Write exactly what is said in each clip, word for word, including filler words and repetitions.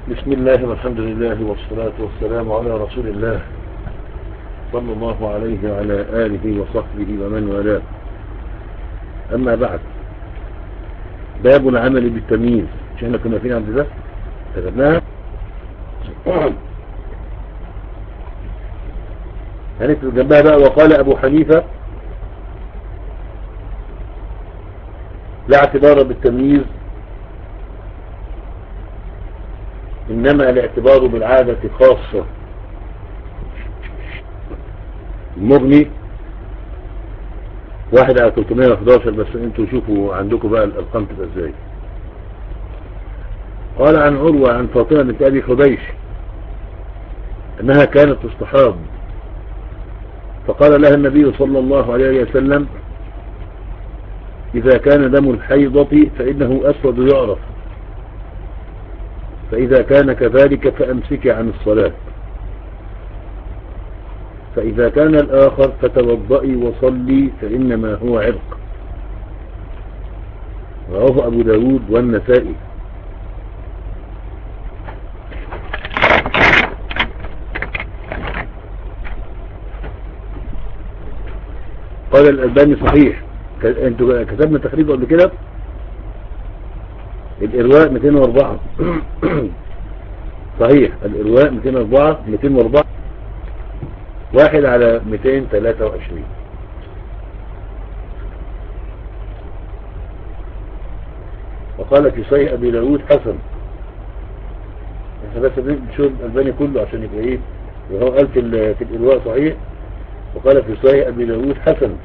بسم الله والحمد لله والصلاة والسلام على رسول الله صلى الله عليه وعلى آله وصحبه ومن والاه. أما بعد، باب العمل بالتمييز. مش احنا كنا فين عند ده كتبناها؟ هنكتب جنبها بقى وقال أبو حنيفة لا اعتبار بالتمييز، إنما الاعتبار بالعادة خاصة. المغني واحد على ثلاثمائة وأحد عشر، بس انتوا شوفوا عندكم بقى الأرقام تبقى ازاي. قال عن عروة عن فاطمة بنت أبي حبيش أنها كانت تستحاض، فقال لها النبي صلى الله عليه وسلم: إذا كان دم الحيضة فإنه أسود يعرف، فإذا كان كذلك فأمسك عن الصلاة، فإذا كان الآخر فتوضئي وصلي فإنما هو عرق. رواه أبو داود والنسائي. قال الألباني صحيح. انتوا كتبنا تخريج قبل كده الإرواء مئتين وأربعة. صحيح، الإرواء مئتين وأربعة مئتين وأربعة واحد على مئتين وثلاثة وعشرين. وقال في صحيح أبي داود حسن. احنا بس نشوف الألباني كله عشان يبقى ايه، وهو قال في, في الإرواء صحيح، وقال في صحيح أبي داود حسن.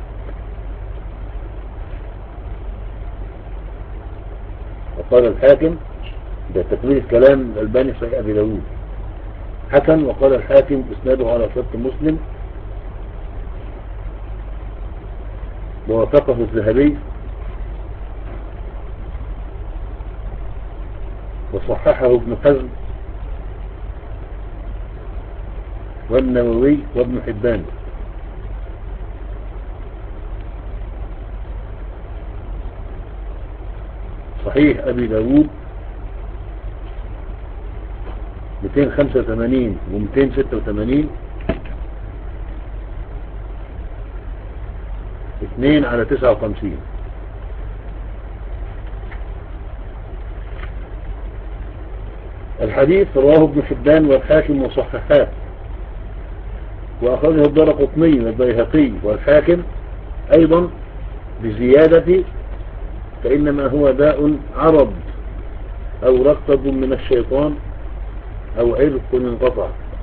وقال الحاكم، ده تكميل الكلام الألباني صحيح أبي داود حسن. وقال الحاكم اسناده على شرط مسلم، ووافقه الذهبي وصححه ابن حزم والنووي وابن حبان. صحيح أبي داود مئتين وخمسة وثمانين ومئتين وستة وثمانين، اثنين على تسعة وخمسين. الحديث رواه ابن حبان والحاكم وصححاه، وأخرجه الدارقطني والبيهقي والحاكم أيضا بزيادة: فإنما هو داء عرض أو رقب من الشيطان أو عرق انقطع.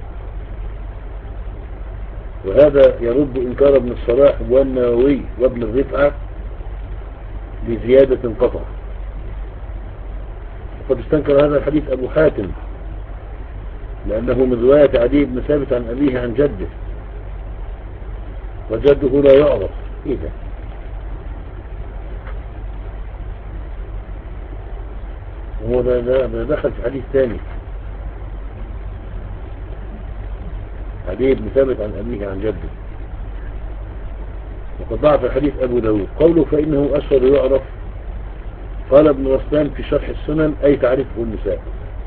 وهذا يرد إنكار ابن الصلاح والنووي وابن الرفعة بزيادة انقطع. وقد استنكر هذا الحديث أبو حاتم، لأنه من رواية عدي بن ثابت عن أبيه عن جده، وجده لا يعرف. إيه ده؟ هو ده, ده, ده دخل في حديث ثاني، عدي بن ثابت عن أبيه عن جده. وقد ضعف الحديث أبو داود. قوله فإنه أسود يعرف، قال ابن رسلان في شرح السنن: أي تعرفه النساء.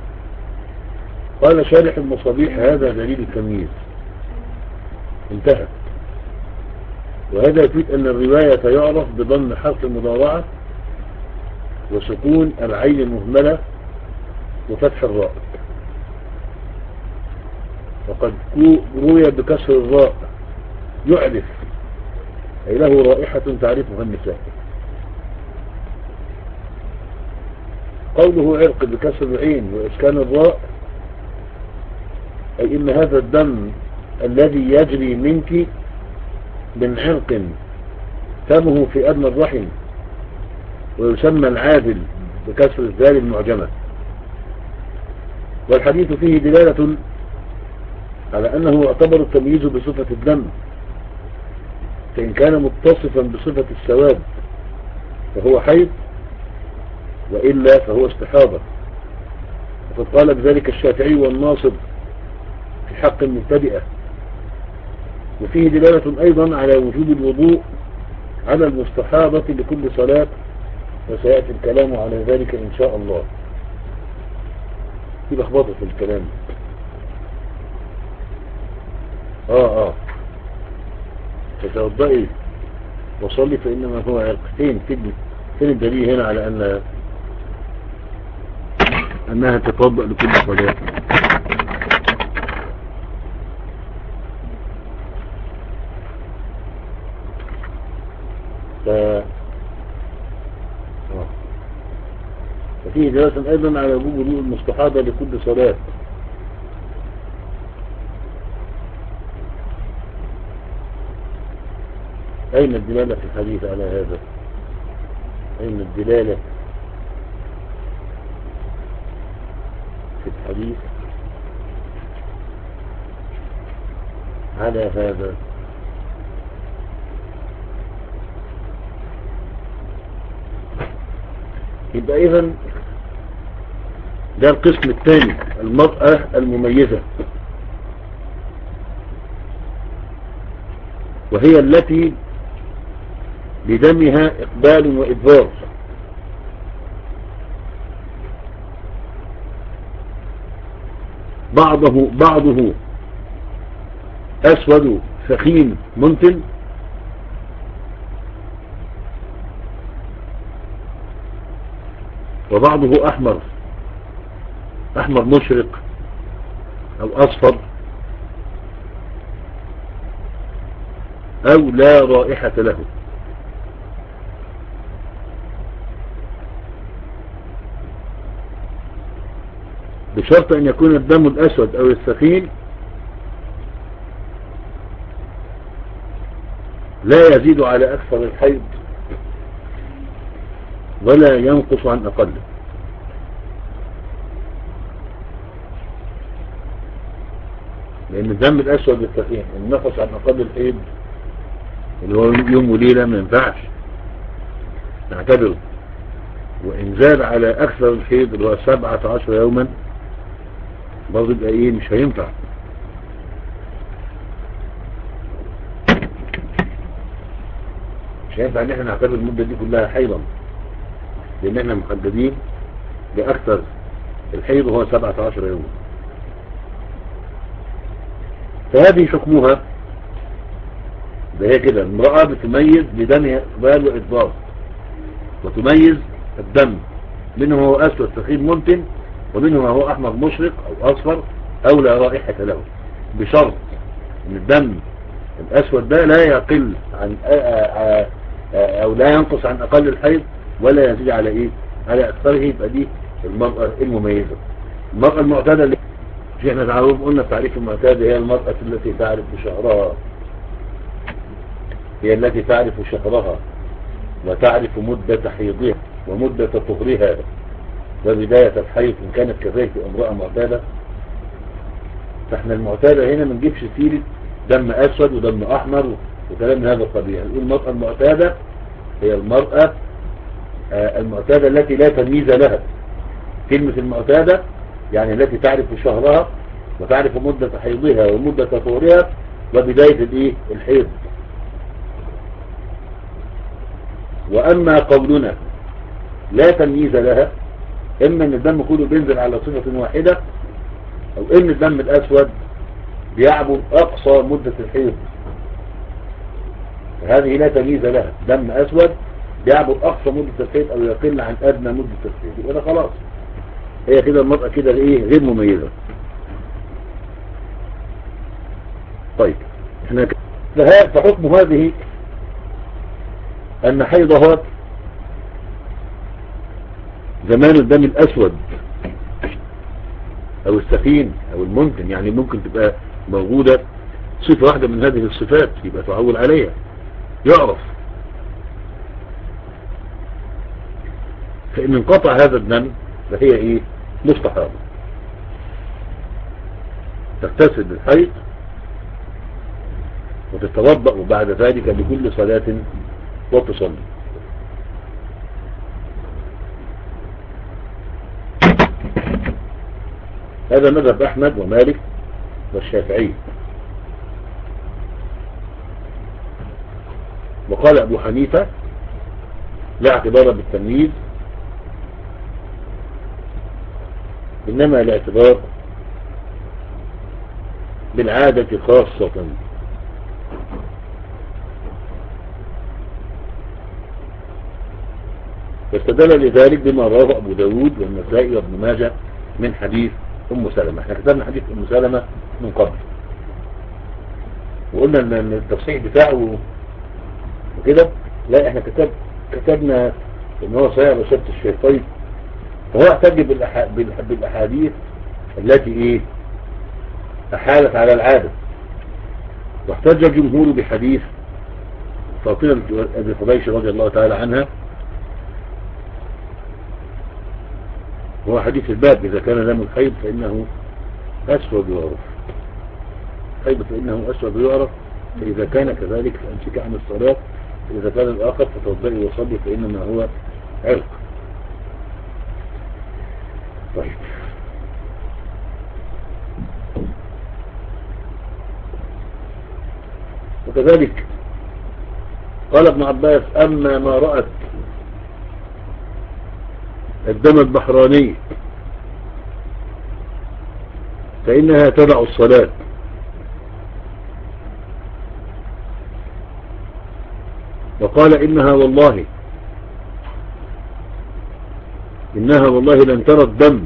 قال شارح المصابيح: هذا دليل التمييز. انتهى. وهذا يفيد أن الرواية يعرف بضم حرف المضارعة وسكون العين المهملة وفتح الراء. وقد روي بكسر الراء يعرف، أي له رائحة تعرفها النساء. قوله عرق بكسر العين وإسكان الراء، أي إن هذا الدم الذي يجري منك من عرق فمه في أدنى الرحم، ويسمى العادل بكسر الذال المعجمة. والحديث فيه دلالة على أنه يعتبر التمييز بصفة الدم، فإن كان متصفا بصفة السواد فهو حيض، وإلا فهو استحاضة. وقد قال بذلك الشافعي والناصب في حق المبتدئة. وفيه دلالة أيضا على وجوب الوضوء على المستحاضة لكل صلاة، وسيأتي الكلام على ذلك إن شاء الله. في لخبطه في الكلام. اه اه فتوضئي وصلي فإنما هو عرق. فين فين فين الدليل هنا على أن أنها تتوضأ لكل صلاة؟ ف... آه. ففيه دلالة أيضا على وجوب وضوء المستحاضة لكل صلاة. أين الدلالة في الحديث على هذا؟ أين الدلالة في الحديث على هذا؟ يبقى إذن ده القسم الثاني، المرأة المميزة، وهي التي بدمها إقبال وإدبار. بعضه بعضه أسود ثخين منتن، وبعضه أحمر أحمر مشرق أو أصفر أو لا رائحة له. بشرط أن يكون الدم الأسود أو الثخين لا يزيد على أكثر الحيض ولا ينقص عن أقله. لأن الدم الأسود الثخين إن نقص عن أقل الحيض اللي هو يوم وليلة ما ينفعش نعتبره، وإن زاد على أكثر الحيض اللي هو سبعة عشر يوما برضه يبقى إيه مش هينفع. مش هينفع إن احنا نعتبر المدة دي كلها حيضا، لأن احنا محددين بأكثر الحيض وهو سبعة عشر يوما. فهذه حكمها ده هي كده، المرأة بتميز بدمها إقبال وإدبار، وتميز الدم منه هو أسود ثخين منتن ومنه هو أحمر مشرق أو أصفر أو لا رائحة له، بشرط أن الدم الأسود ده لا يقل عن أو لا ينقص عن أقل الحيض ولا يزيد على إيه على أكثره. يبقى دي المرأة المميزة. المرأة المعتادة اللي احنا تعرف قلنا تعريف المعتادة هي المرأة التي تعرف شهرها، هي التي تعرف شهرها وتعرف مدة حيضها ومدة طهرها وبداية الحيض إن كانت كذلك امرأة معتادة. فاحنا المعتادة هنا ما نجيبش سيرة دم أسود ودم أحمر وكلام من هذا القبيل. نقول المرأة المعتادة هي المرأة المعتادة التي لا تمييز لها. كلمة المعتادة يعني التي تعرف شهرها وتعرف مدة حيضها ومدة طهرها وبداية الايه الحيض. وأما قولنا لا تمييز لها، إما أن الدم كله بينزل على صفة واحدة، أو إن الدم الأسود بيعبر أقصى مدة الحيض، هذه لا تمييز لها. دم أسود بيعبر أقصى مدة الحيض أو يقل عن أدنى مدة الحيض، يبقى ده خلاص هي كده المرأة كده إيه غير مميزة. طيب احنا فحكم هذه أن حيضها زمان الدم الأسود أو السخين أو الممكن، يعني ممكن تبقى موجودة صفة واحدة من هذه الصفات يبقى تعول عليها يعرف. فإن انقطع هذا الدم فهي إيه مستحاضة، تغتسل بالحيض وتتوضأ وبعد ذلك لكل صلاة وتصلي. هذا مذهب أحمد ومالك والشافعي. وقال أبو حنيفة لا اعتبار بالتمييز إنما الاعتبار بالعادة خاصة. فاستدل لذلك بما رواه أبو داود والنسائي وابن ماجه من حديث أم سلمة. احنا كتبنا حديث أم سلمة من قبل وقلنا ان التصحيح بتاعه وكده، لا احنا كتب كتبنا ان هو صحيح بشرط الشيخين، وهو احتج بالأح... بالأح... بالاحاديث التي ايه احالت على العادة، واحتج الجمهور بحديث فاطمة ابي حبيش رضي الله تعالى عنها، وهو حديث الباب: اذا كان دم الحيض فانه اسود يعرف، حيض فانه اسود يعرف، فاذا كان كذلك فامسك عن الصلاة، إذا كان الآخر فتوضئي وصلي فإنما هو عرق. طيب، وكذلك قال ابن عباس: أما ما رأت الدم البحراني فإنها تدع الصلاة، وقال: إنها والله إنها والله لن ترى الدم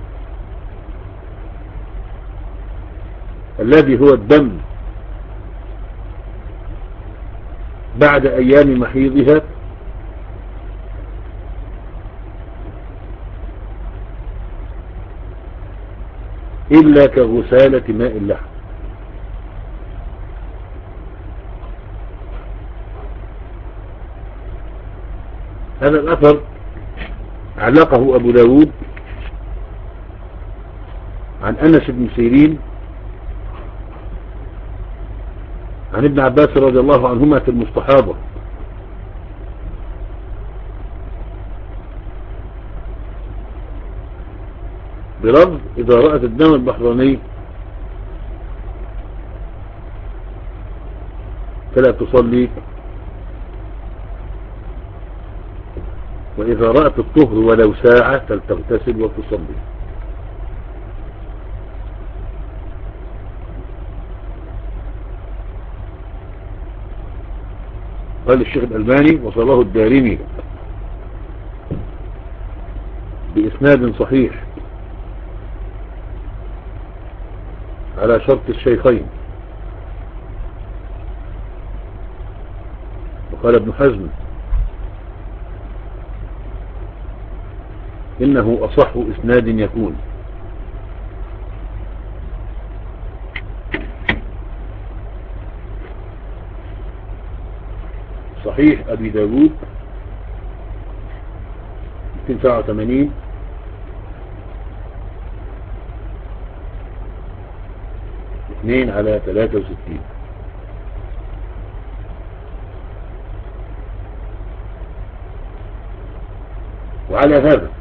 الذي هو الدم بعد أيام محيضها إلا كغسالة ماء اللحم. هذا الأثر علقه أبو داود عن أنس بن سيرين عن ابن عباس رضي الله عنهما في المستحاضة، بلفظ: إذا رأت الدم البحراني فلا تصلي، وإذا رأت الطهر ولو ساعة فلتغتسل وتصلي. قال الشيخ الألباني: وصله الدارمي بإسناد صحيح على شرط الشيخين. وقال ابن حزم: إنه أصح إسناد يكون. صحيح أبي داود مئتين وسبعة وثمانين، اثنين على ثلاثة وستين. وعلى هذا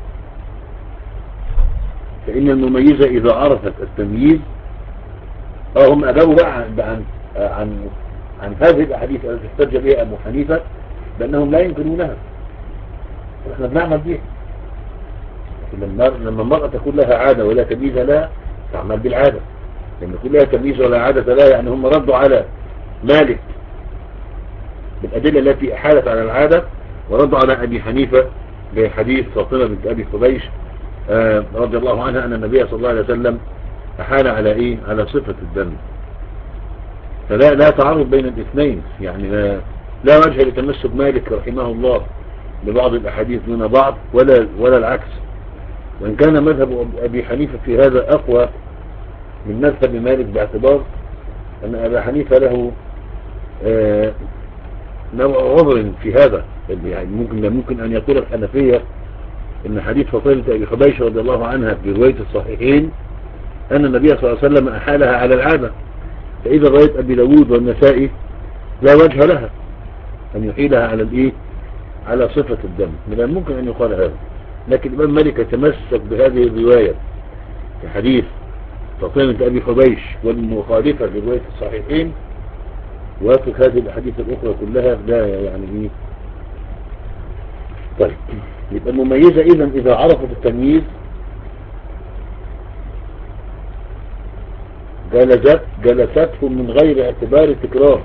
فإن المميزة إذا عرفت التمييز، اه هم أجابوا بقى عن عن عن, عن هذه الأحاديث التي احتج بها أبو حنيفة بأنهم لا ينكرونها، احنا بنعمل بيها. لما لما المرأة تكون لها عادة ولا تمييز لها تعمل بالعادة، لما يكون لها تمييز ولا عادة لها، يعني هم ردوا على مالك بالأدلة التي أحالت على العادة، وردوا على أبي حنيفة بحديث فاطمة بنت أبي حبيش آه رضي الله عنها أن النبي صلى الله عليه وسلم أحال على إيه؟ على صفة الدم. فلا لا تعارض بين الاثنين، يعني لا, لا وجه لتمسك مالك رحمه الله ببعض الأحاديث دون بعض، ولا ولا العكس. وإن كان مذهب أبي حنيفة في هذا أقوى من مذهب مالك، باعتبار أن أبي حنيفة له آه نوع عذر في هذا. يعني ممكن ممكن أن يقول الحنفية إن حديث فاطمة أبي حبيش رضي الله عنها في رواية الصحيحين أن النبي صلى الله عليه وسلم أحالها على العادة، فإذا رواية أبي داود والنسائي لا وجه لها أن يحيلها على الإيه؟ على صفة الدم. من الممكن أن يقال هذا، لكن الإمام مالك يتمسك بهذه الرواية في حديث فاطمة أبي حبيش والمخالفة لرواية الصحيحين، واترك هذه الأحاديث الأخرى كلها لا يعني إيه. طيب، يبقى المميزة إذن إذا عرفت التمييز جلست جلستهم من غير اعتبار التكرار.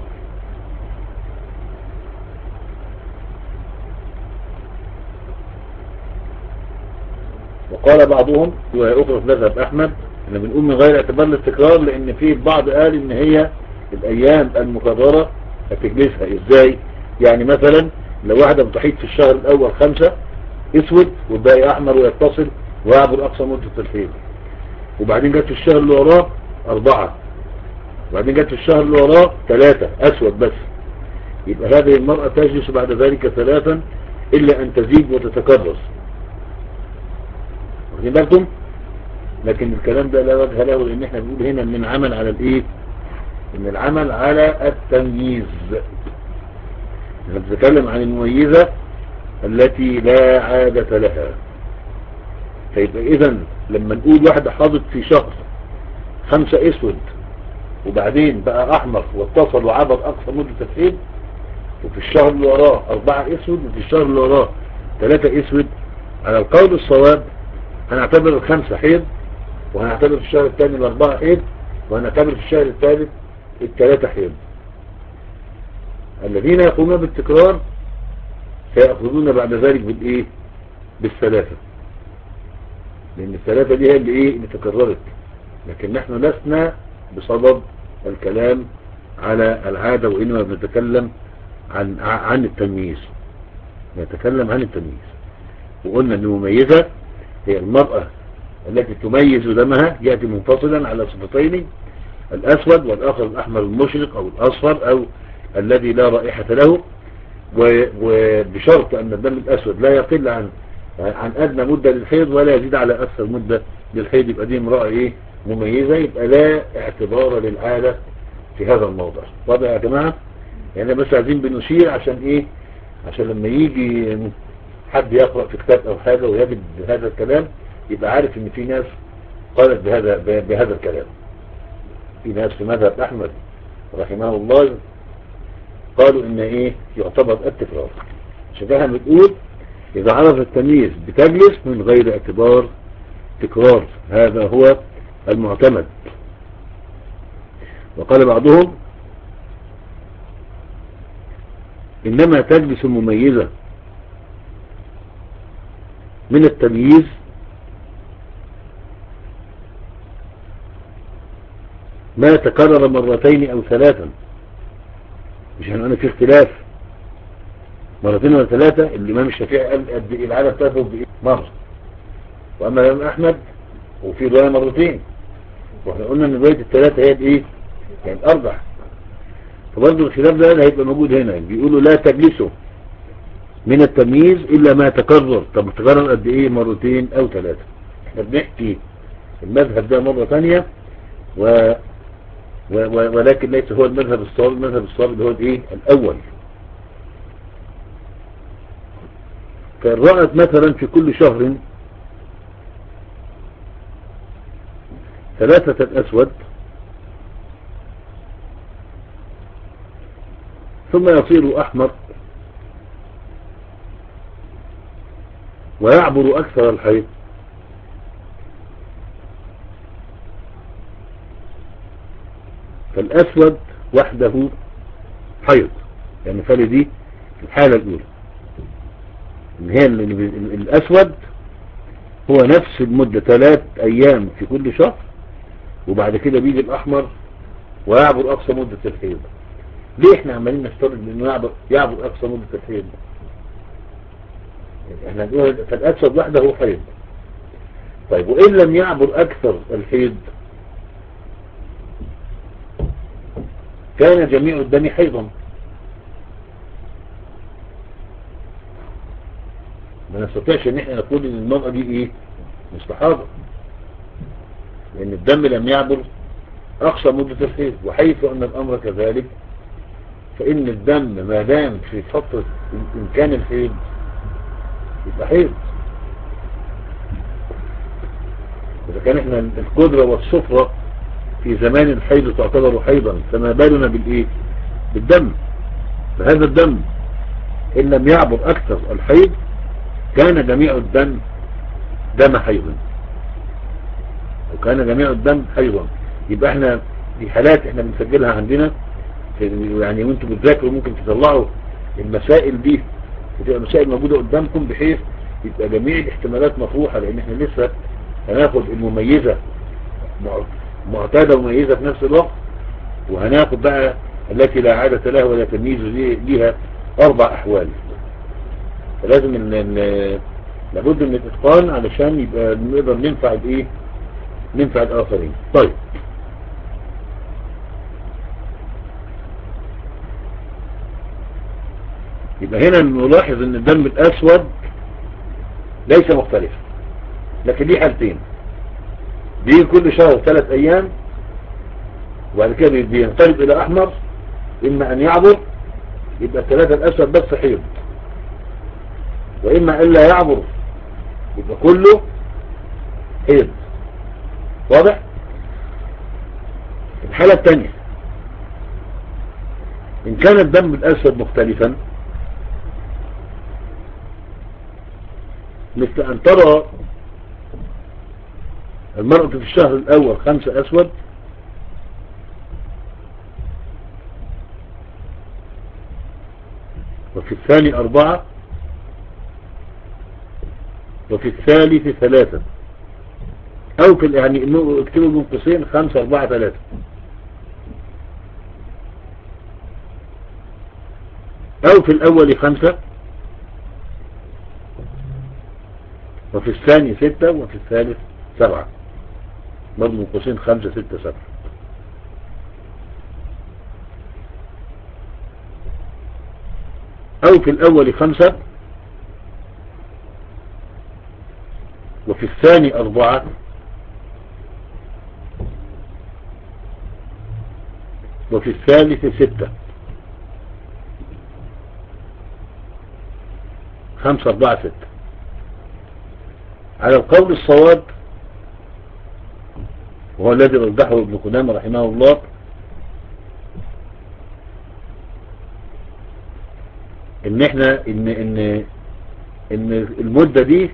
وقال بعضهم وهي أخرى في مذهب أحمد احنا بنقول من غير اعتبار التكرار لأن في البعض قال إن هي الأيام المكررة هتجلسها إزاي؟ يعني مثلا لو واحدة بتحيط في الشهر الأول خمسة اسود والباقي أحمر ويتصل ويعبر أقصى مدة الحيض، وبعدين جت في الشهر اللي وراه أربعة، وبعدين جت في الشهر اللي وراه ثلاثة أسود بس، يبقى هذه المرأة تجلس بعد ذلك ثلاثا إلا أن تزيد وتتكرر. واخدين بالكم؟ لكن الكلام ده لا وجه له لأن احنا بنقول هنا من عمل على الإيه؟ من العمل على التمييز. نتكلم عن المميزة التي لا عادة لها. فيبقى إذن لما نقول واحدة حاضت في شهر خمسة اسود وبعدين بقى احمر واتصل وعبر اقصى مدة الحيض، وفي الشهر اللي وراه اربعة اسود وفي الشهر اللي وراه ثلاثة اسود، على القول الصواب هنعتبر الخمسة حيض، وهنعتبر في الشهر الثاني الاربعة حيض، وهنعتبر في الشهر الثالث الثلاثة حيض. الذين يقومون بالتكرار سيأخذون بعد ذلك بالايه؟ بالثلاثة، لان الثلاثة دي هي اللي ايه؟ اللي تكررت. لكن نحن لسنا بصدد الكلام على العادة، وإنما بنتكلم عن عن التمييز. نتكلم عن التمييز، وقلنا أن المميزة هي المرأة التي تميز دمها يأتي منفصلا على صفتين، الأسود والآخر الأحمر المشرق أو الأصفر أو الذي لا رائحة له، وبشرط أن الدم الأسود لا يقل عن عن أدنى مدة للحيض ولا يزيد على أكثر مدة للحيض، يبقى دي امرأة إيه؟ مميزة، يبقى لا اعتبار للعادة في هذا الموضع. واضح يا جماعة؟ يعني بس عايزين بنشير عشان إيه؟ عشان لما يجي حد يقرأ في كتاب أو حاجة ويجد هذا الكلام يبقى عارف إن في ناس قالت بهذا بهذا الكلام. في ناس في مذهب أحمد رحمه الله قالوا إن إيه؟ يعتبر التكرار. عشان كده بتقول إذا عرف التمييز بتجلس من غير اعتبار تكرار، هذا هو المعتمد. وقال بعضهم إنما تجلس المميزة من التمييز ما تكرر مرتين أو ثلاثا. مش هنقول في اختلاف مرتين ولا ثلاثة. الإمام الشافعي قال قد إيه العادة بتاعته بإيه؟ مرة. وأما الإمام أحمد وفي رواية مرتين، واحنا قلنا ان رواية الثلاثة هي ايه؟ يعني الاربع. فبرضه الخلاف ده هيبقى موجود هنا، بيقولوا لا تجلسوا من التمييز الا ما تكرر. طب تكرر قد ايه؟ مرتين او ثلاثة. احنا بنحكي المذهب ده مرة ثانية و... و... و... ولكن ليس هو المذهب الصواب. المذهب الصواب اللي هو الايه؟ الاول. فإن رأت مثلا في كل شهر ثلاثة الأسود ثم يصير أحمر ويعبر أكثر الحيض، فالأسود وحده حيض. يعني فالي دي الحالة الأولى إن هي الأسود هو نفس المدة ثلاث أيام في كل شهر، وبعد كده بيجي الأحمر ويعبر أقصى مدة الحيض. ليه احنا عمالين نفترض انه يعبر, يعبر أقصى مدة الحيض؟ احنا نقول فالأسود وحده هو حيض. طيب وإن لم يعبر أكثر الحيض كان جميع الدم حيضا. ما نستطيعش ان احنا نقول ان المرأة دي ايه؟ مستحاضة، لان الدم لم يعبر اقصى مدة الحيض. وحيث ان الامر كذلك فان الدم ما دام في فترة امكان الحيض يبقى حيض. اذا كان احنا القدرة والصفرة في زمان الحيض تعتبر حيضا، فما بالنا بالايه؟ بالدم. فهذا الدم ان لم يعبر اكثر الحيض كان جميع الدم دم حيضا، وكان جميع الدم حيضا. يبقى احنا دي حالات احنا بنسجلها عندنا يعني، وانتم بتذاكروا ممكن تطلعوا المسائل دي وتبقى مسائل موجودة قدامكم بحيث يبقى جميع الاحتمالات مطروحة، لان احنا لسه هناخد المميزة معتادة ومميزة في نفس الوقت، وهناخد بقى التي لا عادة لها ولا تمييز ليها اربع احوال. فلازم ان لابد من الاتقان علشان يبقى نقدر ننفع الايه، ننفع الاخرين. طيب يبقى هنا نلاحظ ان الدم الاسود ليس مختلفا، لكن ليه حالتين، بيجي كل شهر ثلاث ايام وبعد كده بينقلب الى احمر، اما ان يعبر يبقى الثلاثة الاسود بس حيض، واما ان لا يعبر يبقى كله حيض. واضح؟ الحالة الثانية ان كان الدم الاسود مختلفا، مثل ان ترى المرأة في الشهر الاول خمسة اسود، وفي الثاني اربعة، وفي الثالث ثلاثة، او في يعني اكتبوا من قوسين خمسة اربعة ثلاثة، او في الاول خمسة، وفي الثاني ستة، وفي الثالث سبعة، برضو من قوسين خمسة ستة سبعة. او في الاول خمسة، وفي الثاني اربعة، وفي الثالث ستة، خمسة اربعة ستة. على القول الصواب وهو الذي رجحه ابن قدامة رحمه الله، ان احنا ان ان ان المدة دي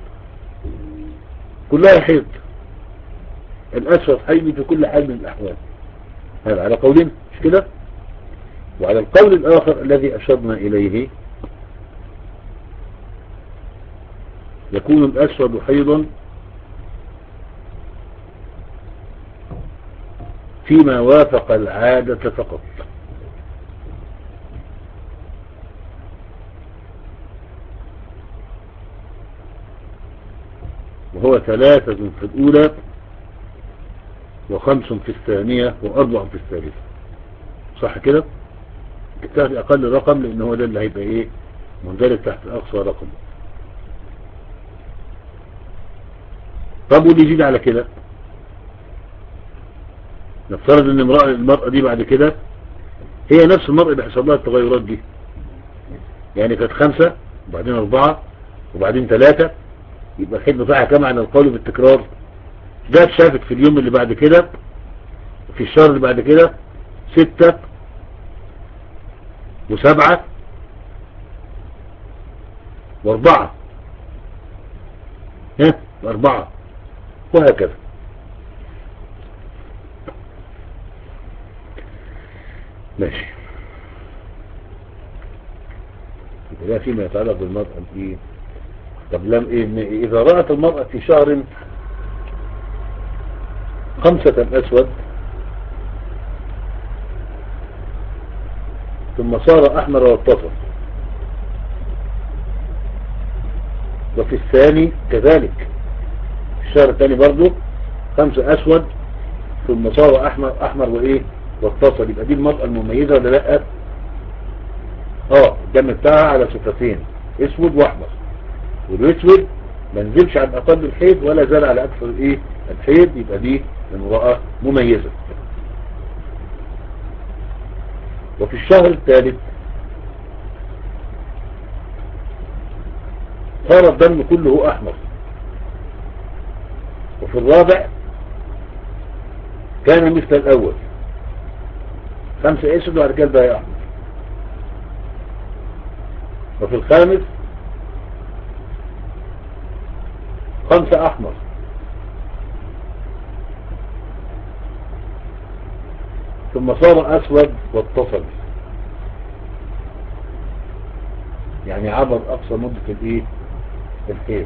كلها حيض، الاسود حيض في كل حال من الاحوال. هذا على قولين مش كده. وعلى القول الاخر الذي اشرنا اليه، يكون الاسود حيضا فيما وافق العادة فقط، وهو ثلاثة في الأولى، وخمس في الثانية، وأربع في الثالثة. صح كده؟ التالي أقل رقم لأنه هو ده اللي هيبقى إيه مندرج تحت أقصى رقم. طب واللي يزيد على كده، نفترض ان المرأة, المرأة دي بعد كده هي نفس المرأة اللي حصل لها التغيرات دي، يعني كانت خمسة وبعدين أربعة وبعدين ثلاثة، يبقى الحيض بتاعها كام على القول بالتكرار؟ ده اتشافت في اليوم اللي بعد كده، في الشهر اللي بعد كده ستة وسبعة واربعة، ها واربعة، وهكذا. ماشي. ده فيما يتعلق بالمرأة ايه. طب لم إيه إذا رأت المرأة في شهر خمسة أسود ثم صار أحمر واتصل، وفي الثاني كذلك الشهر الثاني برضو خمسة أسود ثم صار أحمر أحمر وإيه واتصل، يبقى دي المرأة المميزة ولا لأ؟ اه الدم بتاعها على صفتين اسود واحمر، والاسود ما نزلش عن اقل الحيض ولا زال على اكثر ايه الحيض، يبقى دي امرأة مميزة. وفي الشهر الثالث صار الدم كله احمر، وفي الرابع كان مثل الاول خمسة اسود وبعد كده بقى احمر، وفي الخامس خمسة احمر، ثم صار أسود واتصل، يعني عبر أقصى مدة الإيه؟ الحيض.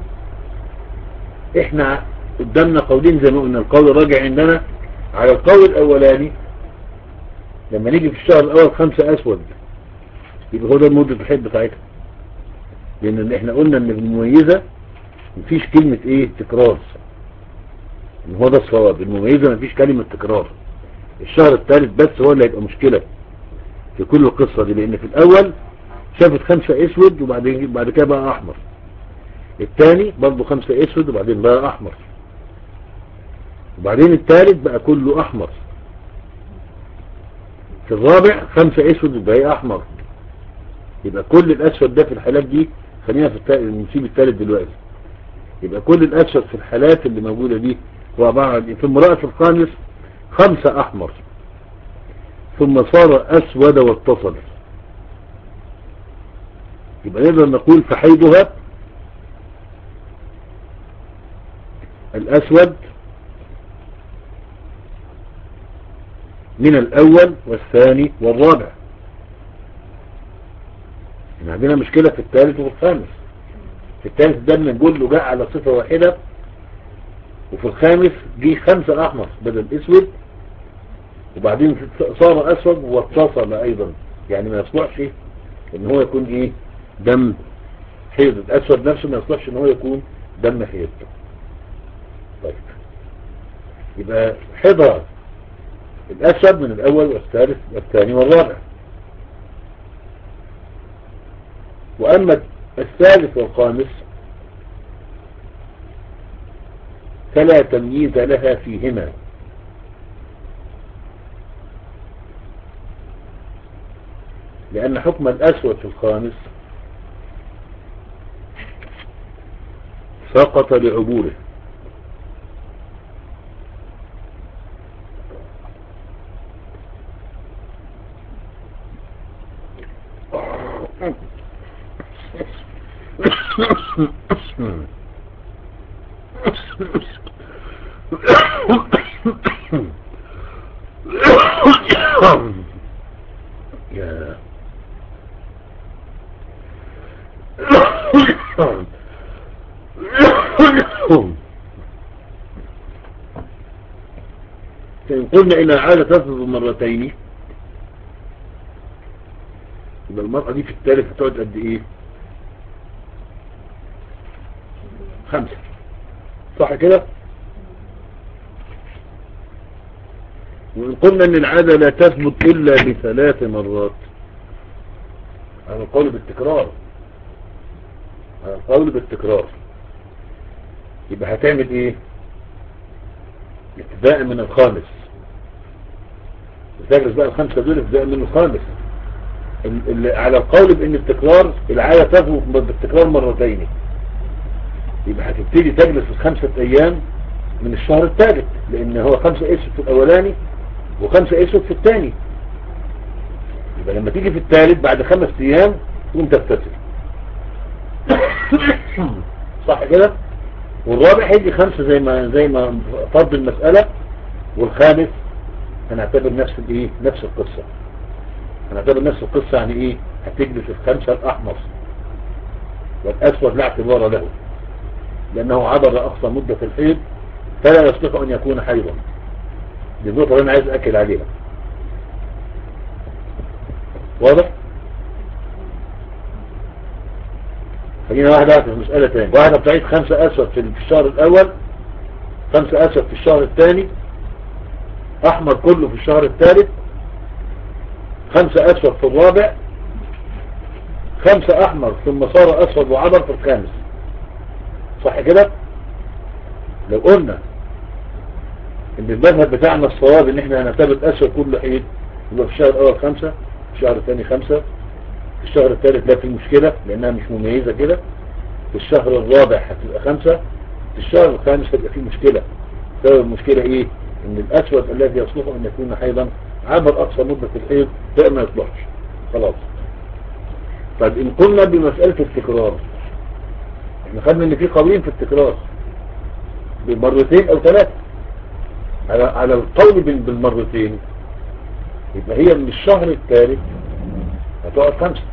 إحنا قدامنا قولين زي ما قلنا، القول الراجع عندنا على القول الأولاني، لما نيجي في الشهر الأول خمسة أسود يبقى هو ده مدة الحيض بتاعتها، لأن إحنا قلنا إن المميزة مفيش كلمة إيه؟ تكرار، إن هو ده الصواب، المميزة مفيش كلمة تكرار. الشهر الثالث بس هو اللي هيبقى مشكلة في كل القصة دي، لأن في الأول شافت خمسة اسود وبعدين بعد كده بقى احمر، الثاني برضه خمسة اسود وبعدين بقى احمر، وبعدين الثالث بقى كله احمر، في الرابع خمسة اسود وبقى احمر. يبقى كل الاسود ده في الحالات دي، خلينا في الثالث نسيب الثالث دلوقتي، يبقى كل الاسود في الحالات اللي موجودة دي هو عبارة عن في امرأة في الخامس خمسة احمر ثم صار اسود واتصل، يبقى نقدر نقول في حيضها الأسود من الأول والثاني والرابع. يعني عندنا مشكلة في الثالث والخامس، في الثالث ده نقول له جاء على صفة واحدة، وفي الخامس جه خمسة أحمر بدل أسود، وبعدين صار أسود واتصل أيضا، يعني ما يصلحش إن هو يكون إيه؟ دم حيض. الأسود نفسه ما يصلحش إن هو يكون دم حيض. طيب يبقى حيضها الأسود من الأول والثالث والثاني والرابع. وأما الثالث والخامس فلا تمييز لها فيهما، لأن حكم الأسود في الخامس سقط لعبوره، يا فإن قلنا إن العادة تفضل مرتين، يبقى المرأة دي في الثالث هتقعد قد إيه؟ خمسة، صح كده؟ وإن قلنا إن العادة لا تثبت إلا بثلاث مرات، على القول بالتكرار، على القول بالتكرار، يبقى هتعمل إيه؟ ابتداء من الخامس، تدرس بقى الخمسة دول ابتداء من الخامس، اللي على القول بأن التكرار العادة تثبت بالتكرار مرتين، يبقى هتبتدي تجلس الخمسة أيام من الشهر الثالث، لأن هو خمسة اسود في الأولاني وخمسة اسود في الثاني، يبقى لما تيجي في الثالث بعد خمس أيام وانت تغتسل، صح كده؟ والرابع هيجي خمسة زي ما زي ما فرض المسألة، والخامس هنعتبر نفس الايه؟ نفس القصة، هنعتبر نفس القصة، يعني ايه؟ هتجلس الخمسة الأحمر والأسود لا اعتبار له، لأنه عبر أقصى مدة الحيض فلا يصلح أن يكون حيضا. دي النقطة اللي أنا عايز أكد عليها، واضح؟ خلينا واحدة في المسألة تاني، واحدة بتعيد خمسة أسود في الشهر الأول، خمسة أسود في الشهر الثاني، أحمر كله في الشهر الثالث، خمسة أسود في الرابع، خمسة أحمر ثم صار أسود وعبر في الخامس، صح كده؟ لو قلنا ان المذهب بتاعنا الصواب ان احنا هنعتبر اسود كل حيض، يبقى في الشهر الاول خمسة، في الشهر الثاني خمسة، في الشهر الثالث لا في مشكلة لانها مش مميزة كده، في الشهر الرابع هتبقى خمسة، في الشهر الخامس هتبقى فيه مشكلة. سبب المشكلة ايه؟ ان الاسود الذي يصلح ان يكون حيضا عبر اقصى مدة الحيض ده ما يصلحش خلاص. طيب ان قلنا بمسألة التكرار، احنا خدنا ان في قولين في التكرار بمرتين او ثلاثة، على على القول بالمرتين يبقى هي من الشهر الثالث هتقعد خمسة.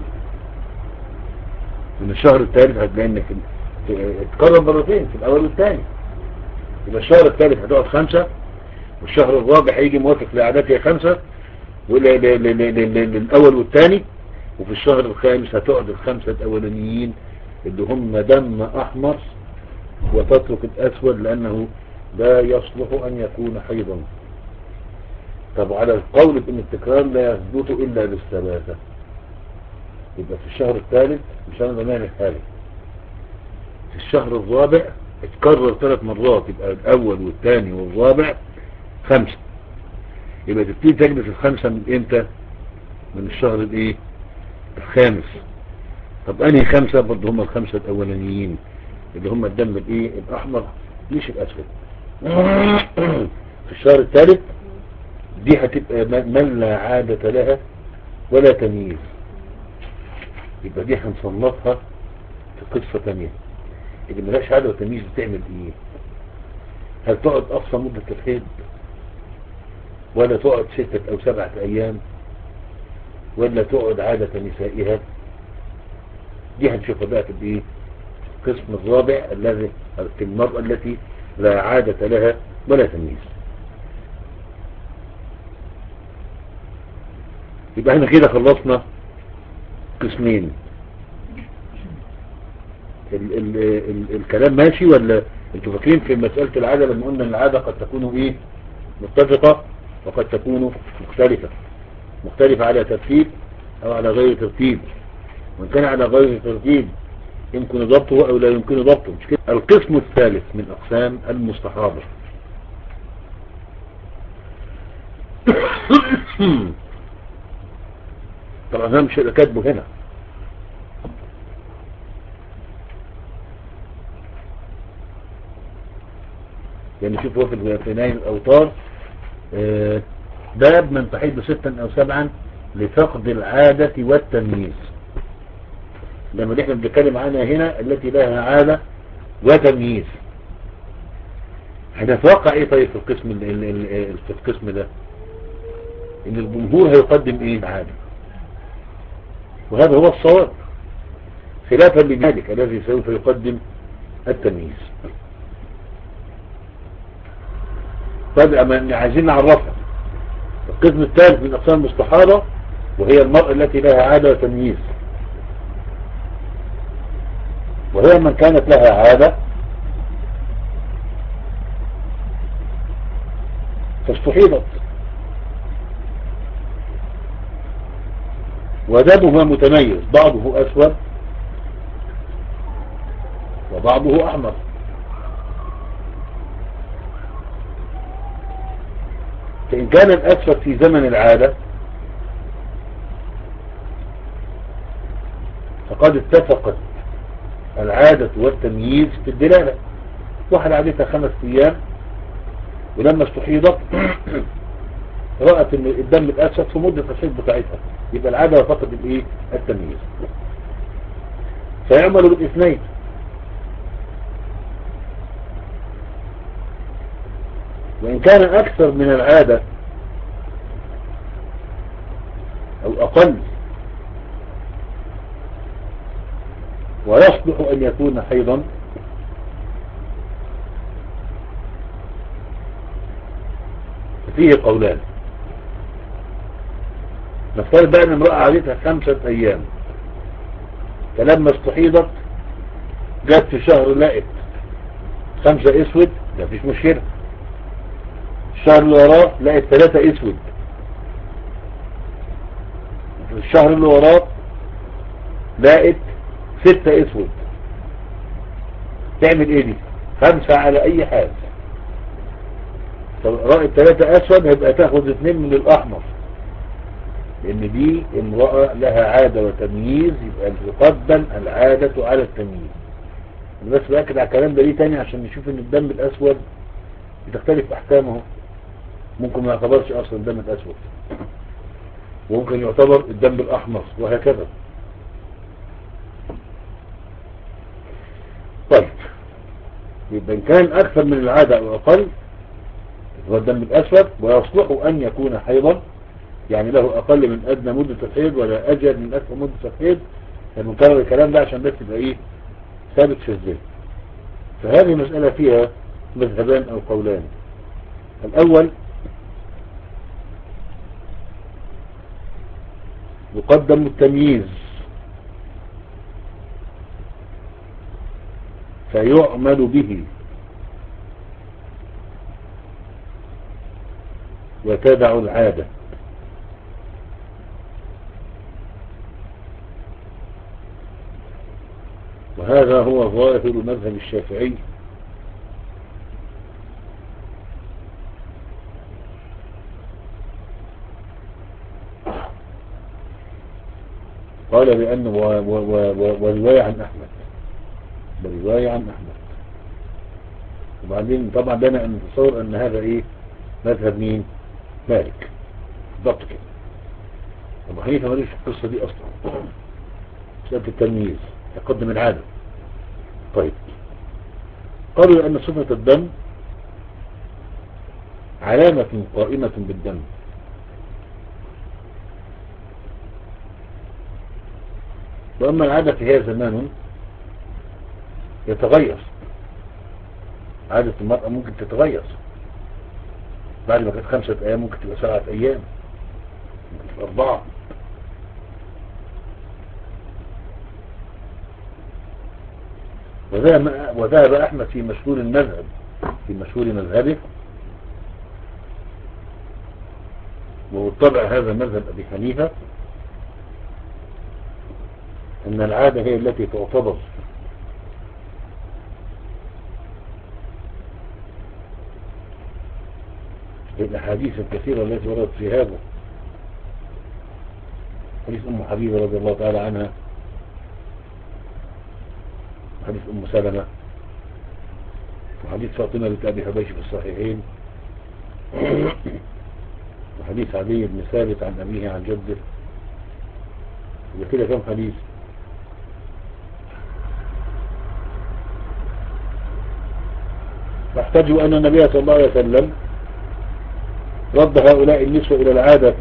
من الشهر الثالث هتلاقي ان في اتكرر مرتين في الاول والثاني. يبقى الشهر الثالث هتقعد خمسة، والشهر الرابع هيجي موافق لعادتها خمسة للاول والثاني، وفي الشهر الخامس هتقعد الخمسة الاولانيين اللي هم دم احمر، وتترك الاسود لانه لا يصلح ان يكون حيضا. طب على القول ان التكرار لا يثبت الا بالثلاثة، يبقى في الشهر الثالث مش انا زمان الحالي، في الشهر الرابع اتكرر ثلاث مرات، يبقى الاول والثاني والرابع خمسة. يبقى تبتدي تجلس الخمسة من امتى؟ من الشهر الايه الخامس. طب انهي خمسة؟ برضه هم الخمسة الاولانيين اللي هم الدم الايه الاحمر مش الاسود. في الشهر الثالث دي هتبقى من لا عادة لها ولا تمييز، يبقى دي هنصنفها في قصة تانية. اللي ملاش عادة وتمييز بتعمل ايه؟ هل تقعد اقصى مدة الحيض، ولا تقعد ستة او سبعة ايام، ولا تقعد عادة نسائها؟ دي هنشوفها بقى في الايه القسم الرابع الذي في المرأة التي لا عادة لها ولا تمييز. يبقى احنا كده خلصنا قسمين. ال ال ال الكلام ماشي ولا انتوا فاكرين في مسألة العادة لما قلنا العادة قد تكون ايه متفقة وقد تكون مختلفة، مختلفة على ترتيب او على غير ترتيب، وان كان على غير ترتيب يمكن ضبطه او لا يمكن ضبطه. مش كده؟ القسم الثالث من اقسام المستحاضة طبعا انا مش كاتبه هنا، يعني شوف هو في نايل الاوتار آه باب من تحيض ستا او سبعا لفقد العادة والتمييز. لما احنا بنتكلم عنها هنا التي لها عادة وتمييز، هنتوقع ايه طيب في القسم ال ال ال في القسم ده؟ ان الجمهور هيقدم ايه؟ عادة، وهذا هو الصواب، خلافا لمالك الذي سوف يقدم التمييز. طيب اما عايزين نعرفها. القسم الثالث من اقسام المستحاضة وهي المرأة التي لها عادة وتمييز، وهي من كانت لها عادة فاستحيضت ودمها متميز، بعضه اسود وبعضه احمر. فان كان الاسود في زمن العادة فقد اتفقت العادة والتمييز في الدلالة. واحد عادتها خمس ايام ولما استحيضت رأت ان الدم الاسود في مدة الحيض بتاعتها، يبقى العادة فقط الايه التمييز، فيعمل بالاثنين. وان كان اكثر من العادة او اقل ويصلح ان يكون حيضا، فيه قولان. نفترض بقى ان امرأة عادتها خمسة ايام، فلما استحيضت جت في شهر لقت خمسة اسود، ده مفيش مشكلة. الشهر اللي وراه لقت ثلاثة اسود، الشهر اللي وراه لقت ستة اسود. تعمل ايه دي؟ خمسة على اي حال. طب رأت ثلاثة اسود هيبقى تاخد اثنين من الاحمر، لان دي امرأة لها عادة وتمييز، يبقى يقدم العادة على التمييز. بس باكد على الكلام ده ليه تاني؟ عشان نشوف ان الدم الاسود بتختلف احكامه. ممكن ما يعتبرش اصلا الدم الاسود، وممكن يعتبر الدم الاحمر، وهكذا. طيب يبقى ان كان اكثر من العادة او اقل هو الدم الاسود ويصلح ان يكون حيضا، يعني له أقل من أدنى مدة الحيض ولا أجل من أكثر مدة الحيض. المكرر الكلام ده عشان بس يبقى إيه ثابت في الذهن. فهذه مسألة فيها مذهبان أو قولان. الأول يقدم التمييز فيعمل به وتدع العادة، وهذا هو ظاهر مذهب الشافعي قال بأنه ورواية عن أحمد، برواية عن أحمد. وبعدين طبعا لنا أن نتصور أن هذا إيه مذهب مين؟ مالك بالضبط كده. أبو حنيفة ماليش في القصة دي أصلا، مسألة التمييز يقدم العادة. طيب قالوا لأن صفة الدم علامة قائمة بالدم، وأما العادة فهي زمان يتغير. عادة المرأة ممكن تتغير، بعد ما كانت خمسة أيام ممكن تبقى سبعة أيام، ممكن تبقى أربعة. وذهب أحمد في مشهور المذهب في مشهور مذهبه، وطبع هذا مذهب أبي حنيفة، أن العادة هي التي تعتبر الأحاديث الكثيرة التي وردت في هذا. حديث أم حبيبة رضي الله تعالى عنها، وحديث أم سلمة، وحديث فاطمة بنت أبي حبيش في الصحيحين، وحديث علي بن ثابت عن أبيه عن جده. وكده كم حديث؟ فاحتجوا أن النبي صلى الله عليه وسلم رد هؤلاء النسوة إلى العادة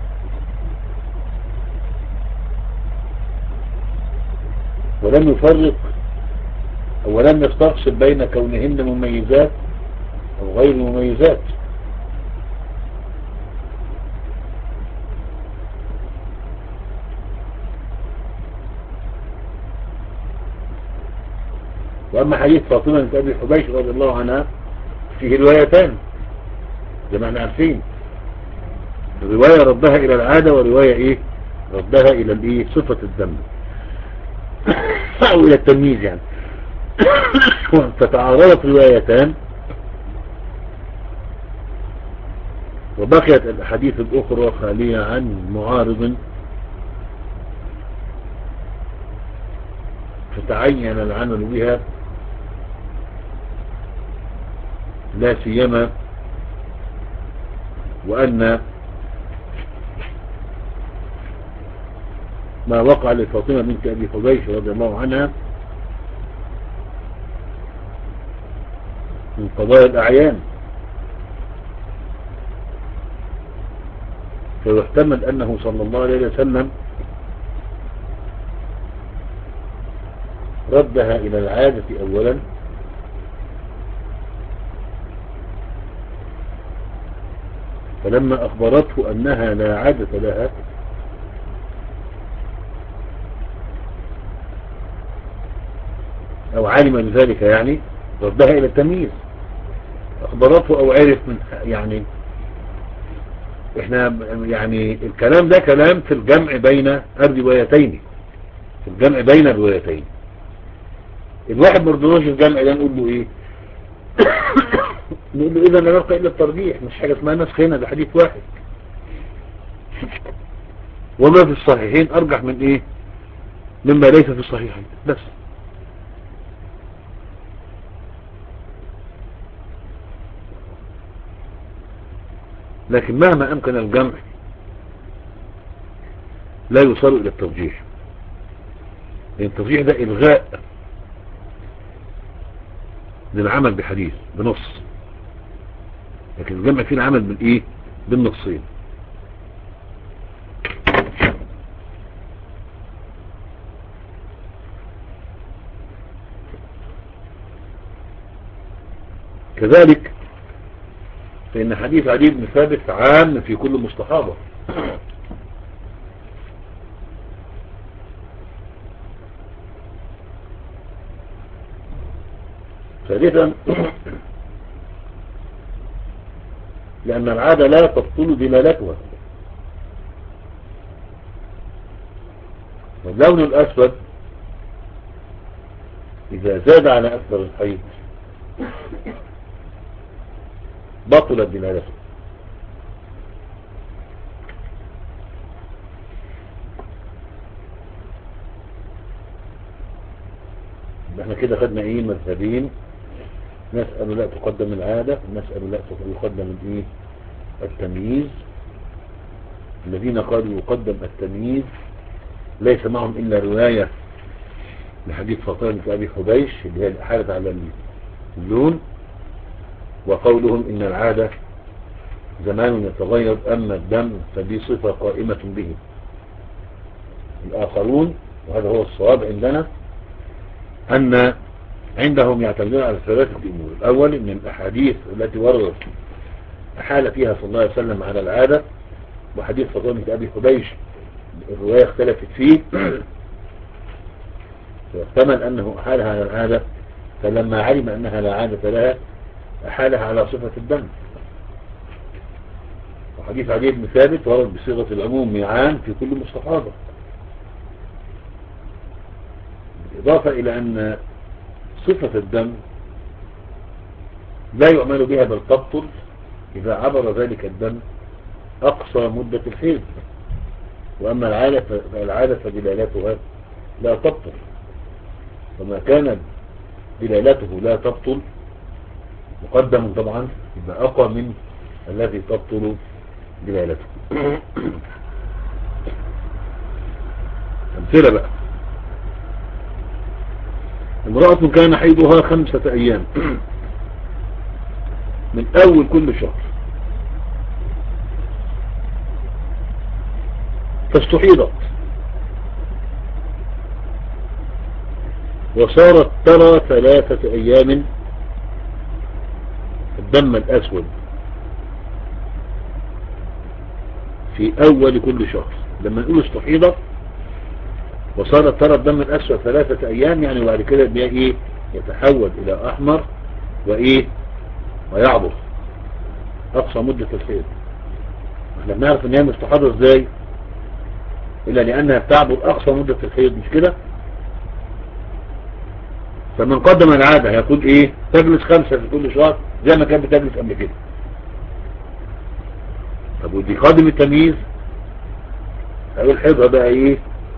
ولم يفرق أو لم يستفصل بين كونهن مميزات أو غير مميزات. وأما حديث فاطمة بنت أبي حبيش رضي الله عنها فيه روايتان زي ما احنا عارفين، رواية ردها إلى العادة ورواية إيه ردها إلى الإيه صفة الدم أو إلى التمييز يعني. فتعارضت روايتان وبقيت الأحاديث الأخرى خالية عن معارض، فتعين العمل بها، لا سيما وأن ما وقع لفاطمة بنت أبي حبيش رضي الله عنها من قضايا الأعيان، فيحتمل أنه صلى الله عليه وسلم ردها إلى العادة أولا، فلما أخبرته أنها لا عادة لها أو علم بذلك يعني ردها إلى التمييز. أخبرته أو عرف من يعني إحنا يعني الكلام ده كلام في الجمع بين الروايتين، في الجمع بين الروايتين. الواحد مرضوش الجمع ده نقول له إيه؟ نقول له إذا لا نلقى إلا الترجيح، مش حاجة اسمها نسخ، هنا ده حديث واحد. وما في الصحيحين أرجح من إيه؟ مما ليس في الصحيحين بس. لكن مهما أمكن الجمع لا يوصل إلى الترجيح، لأن الترجيح ده إلغاء للعمل بحديث بنص، لكن الجمع فيه العمل بالإيه؟ بالنصين. كذلك فإن حديث علي بن ثابت عام في كل مستحاضة. ثالثا لأن العادة لا تبطل دلالتها. واللون الأسود إذا زاد على أكثر الحيض بطلت دلالته. احنا كده خدنا ايه؟ مذهبين، نسأل لا تقدم العادة، نسأل لا يقدم الايه؟ التمييز. الذين قالوا يقدم التمييز ليس معهم إلا رواية لحديث فاطمة بنت أبي حبيش اللي هي الإحالة على اللون، وقولهم إن العادة زمان يتغير أما الدم فدي صفة قائمة به. الآخرون وهذا هو الصواب عندنا أن عندهم يعتمدون على ثلاثة أمور. الأول أن الأحاديث التي وردت أحال فيها صلى الله عليه وسلم على العادة، وحديث فاطمة بنت أبي حبيش الرواية اختلفت فيه فاحتمل أنه أحالها على العادة، فلما علم أنها لا عادة لها أحالها على صفة الدم. وحديث علي بن ثابت ورد بصيغة العموم ميعان في كل مستحاضة، بالإضافة إلى أن صفة الدم لا يعمل بها بل تبطل إذا عبر ذلك الدم أقصى مدة الحيض. وأما العادة فالعادة فدلالتها لا تبطل، وما كان دلالته لا تبطل مقدم طبعا يبقى أقوى من الذي تبطل دلالته. أمثلة بقى: امرأة كان حيضها خمسة أيام من أول كل شهر فاستحيضت وصارت ترى ثلاثة أيام الدم الأسود في أول كل شهر. لما نقول استحيضت وصارت ترى الدم الأسود ثلاثة أيام يعني بعد كده بقى إيه؟ يتحول إلى أحمر وإيه؟ ويعبر أقصى مدة الحيض. احنا بنعرف ان هي مستحاضة ازاي؟ إلا لأنها بتعبر أقصى مدة الحيض، مش كده؟ فمن قدم العادة هيقول إيه؟ تجلس خمسة في كل شهر زي ما كانت بتجلس قبل كده. طب ودي قادم التمييز هيقول حيضها بقى إيه؟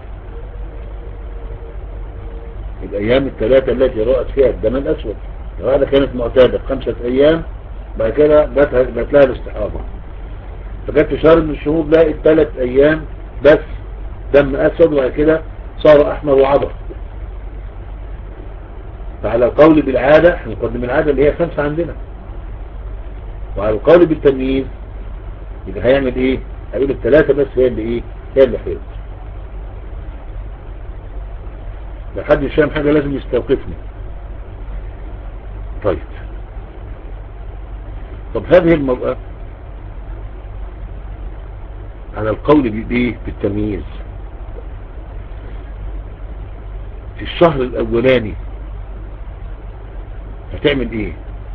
الأيام الثلاثة التي رأت فيها الدم الأسود. لو هذا كانت معتادة خمسة أيام بعد كده بات لها الاستحاضة، فجت في شهر من الشهور لقت ثلاث أيام بس دم أسود وبعد كده صار أحمر وعبر. فعلى القول بالعادة احنا نقدم العادة اللي هي خمسة عندنا، وعلى القول بالتمييز يبقى هيعمل ايه؟ هيقول الثلاثة بس هي اللي ايه؟ هي اللي حيض. لحد مش فاهم حاجة لازم يستوقفني. طيب طب هذه المرأة على القول بايه؟ بالتمييز في الشهر الاولاني هتعمل ايه؟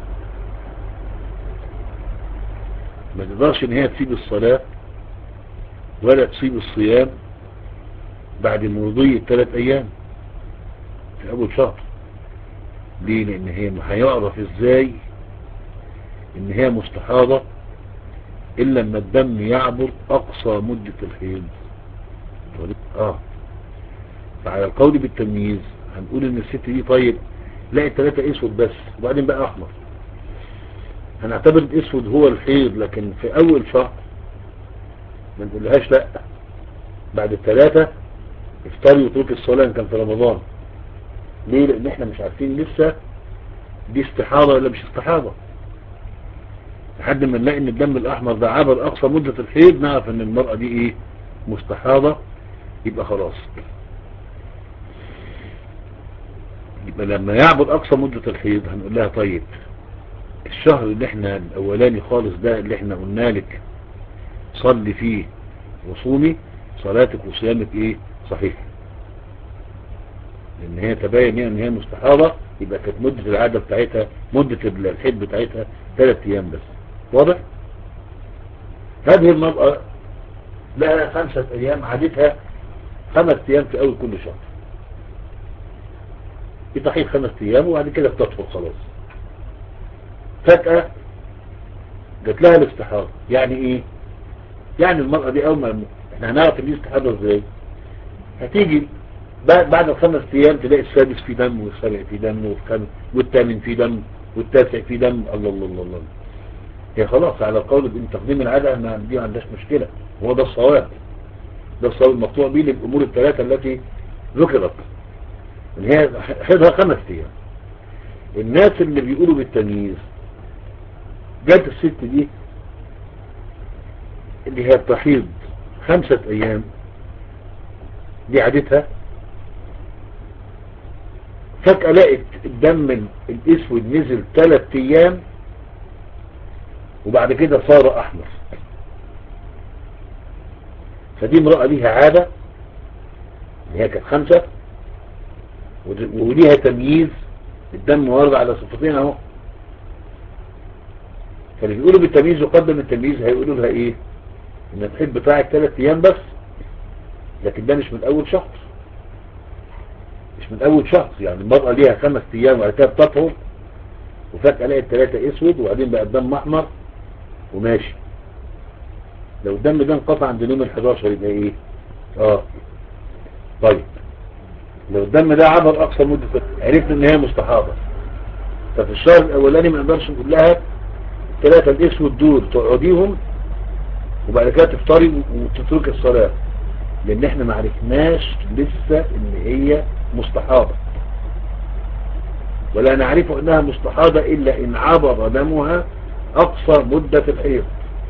ما تقدرش ان هي تسيب الصلاة ولا تسيب الصيام بعد مضي الثلاث ايام في اول شهر. ليه؟ لان هي ما هيعرف ازاي ان هي مستحاضة الا لما الدم يعبر اقصى مدة الحيض. اه فعلى القول بالتمييز هنقول ان الست دي طيب لقيت ثلاثة اسود بس وبعدين بقى احمر، هنعتبر الاسود هو الحيض، لكن في اول شهر ما نقولهاش لا بعد الثلاثة افطري وتركي الصلاة ان كان في رمضان. ليه؟ لان احنا مش عارفين لسه دي استحاضة ولا مش استحاضة. لحد ما نلاقي ان الدم الاحمر ده عبر اقصى مدة الحيض نعرف ان المرأة دي ايه؟ مستحاضة. يبقى خلاص، يبقى لما يعبر اقصى مدة الحيض هنقول لها طيب الشهر اللي احنا الاولاني خالص ده اللي احنا قلنا لك صلي فيه وصومي، صلاتك وصيامك ايه صحيح، لان هي تبين ان هي مستحاضة، يبقى كانت مدة العادة بتاعتها مدة الحيض بتاعتها ثلاث ايام بس. واضح؟ هذه المرأة لها خمسة ايام، عادتها خمس ايام في اول كل شهر، بتحيض خمس ايام وبعد كده بتطهر خلاص. فجأة جات لها الاستحاضة. يعني ايه؟ يعني المرأة دي اول ما احنا هنعرف ان دي استحاضة ازاي؟ هتيجي بعد الخمس ايام تلاقي السادس في دم، والسابع في دم، والخامس والثامن في دم، والتاسع في دم. الله الله الله الله. هي خلاص على قول ابن تقديم العادة ان دي ما عندهاش مشكلة، وهو ده الصواب، ده الصواب المقطوع به للامور الثلاثة التي ذكرت، ان هي حيضها خمس ايام. الناس اللي بيقولوا بالتمييز، جات الست دي اللي هي بتحيض خمسة ايام، دي عادتها، فجأة لقت الدم الاسود نزل ثلاث ايام وبعد كده صار احمر. فدي امرأة ليها عادة اللي هي كانت خمسة، وليها تمييز، الدم وارد على صفتين اهو. فاللي بيقولوا بالتمييز وقدم التمييز هيقولوا لها ايه؟ ان الحيض بتاعك ثلاث ايام بس، لكن ده مش من اول شهر، مش من اول شهر. يعني المرأة ليها خمس ايام وبعد كده بتطهر، وفجأة لقيت ثلاثة اسود وبعدين بقى الدم احمر وماشي. لو الدم ده انقطع عند يوم الحداشر يبقى ايه؟ اه طيب، لو الدم ده عبر اقصى مدة عرفت ان هي مستحاضة، ففي الشهر الاولاني ما نقدرش نقول لها الثلاثة الاسود دول تقعديهم وبعد كده تفطري وتترك الصلاة، لان احنا ما عرفناش لسه ان هي مستحاضة، ولا نعرف انها مستحاضة الا ان عبر دمها اقصى مدة الحيض.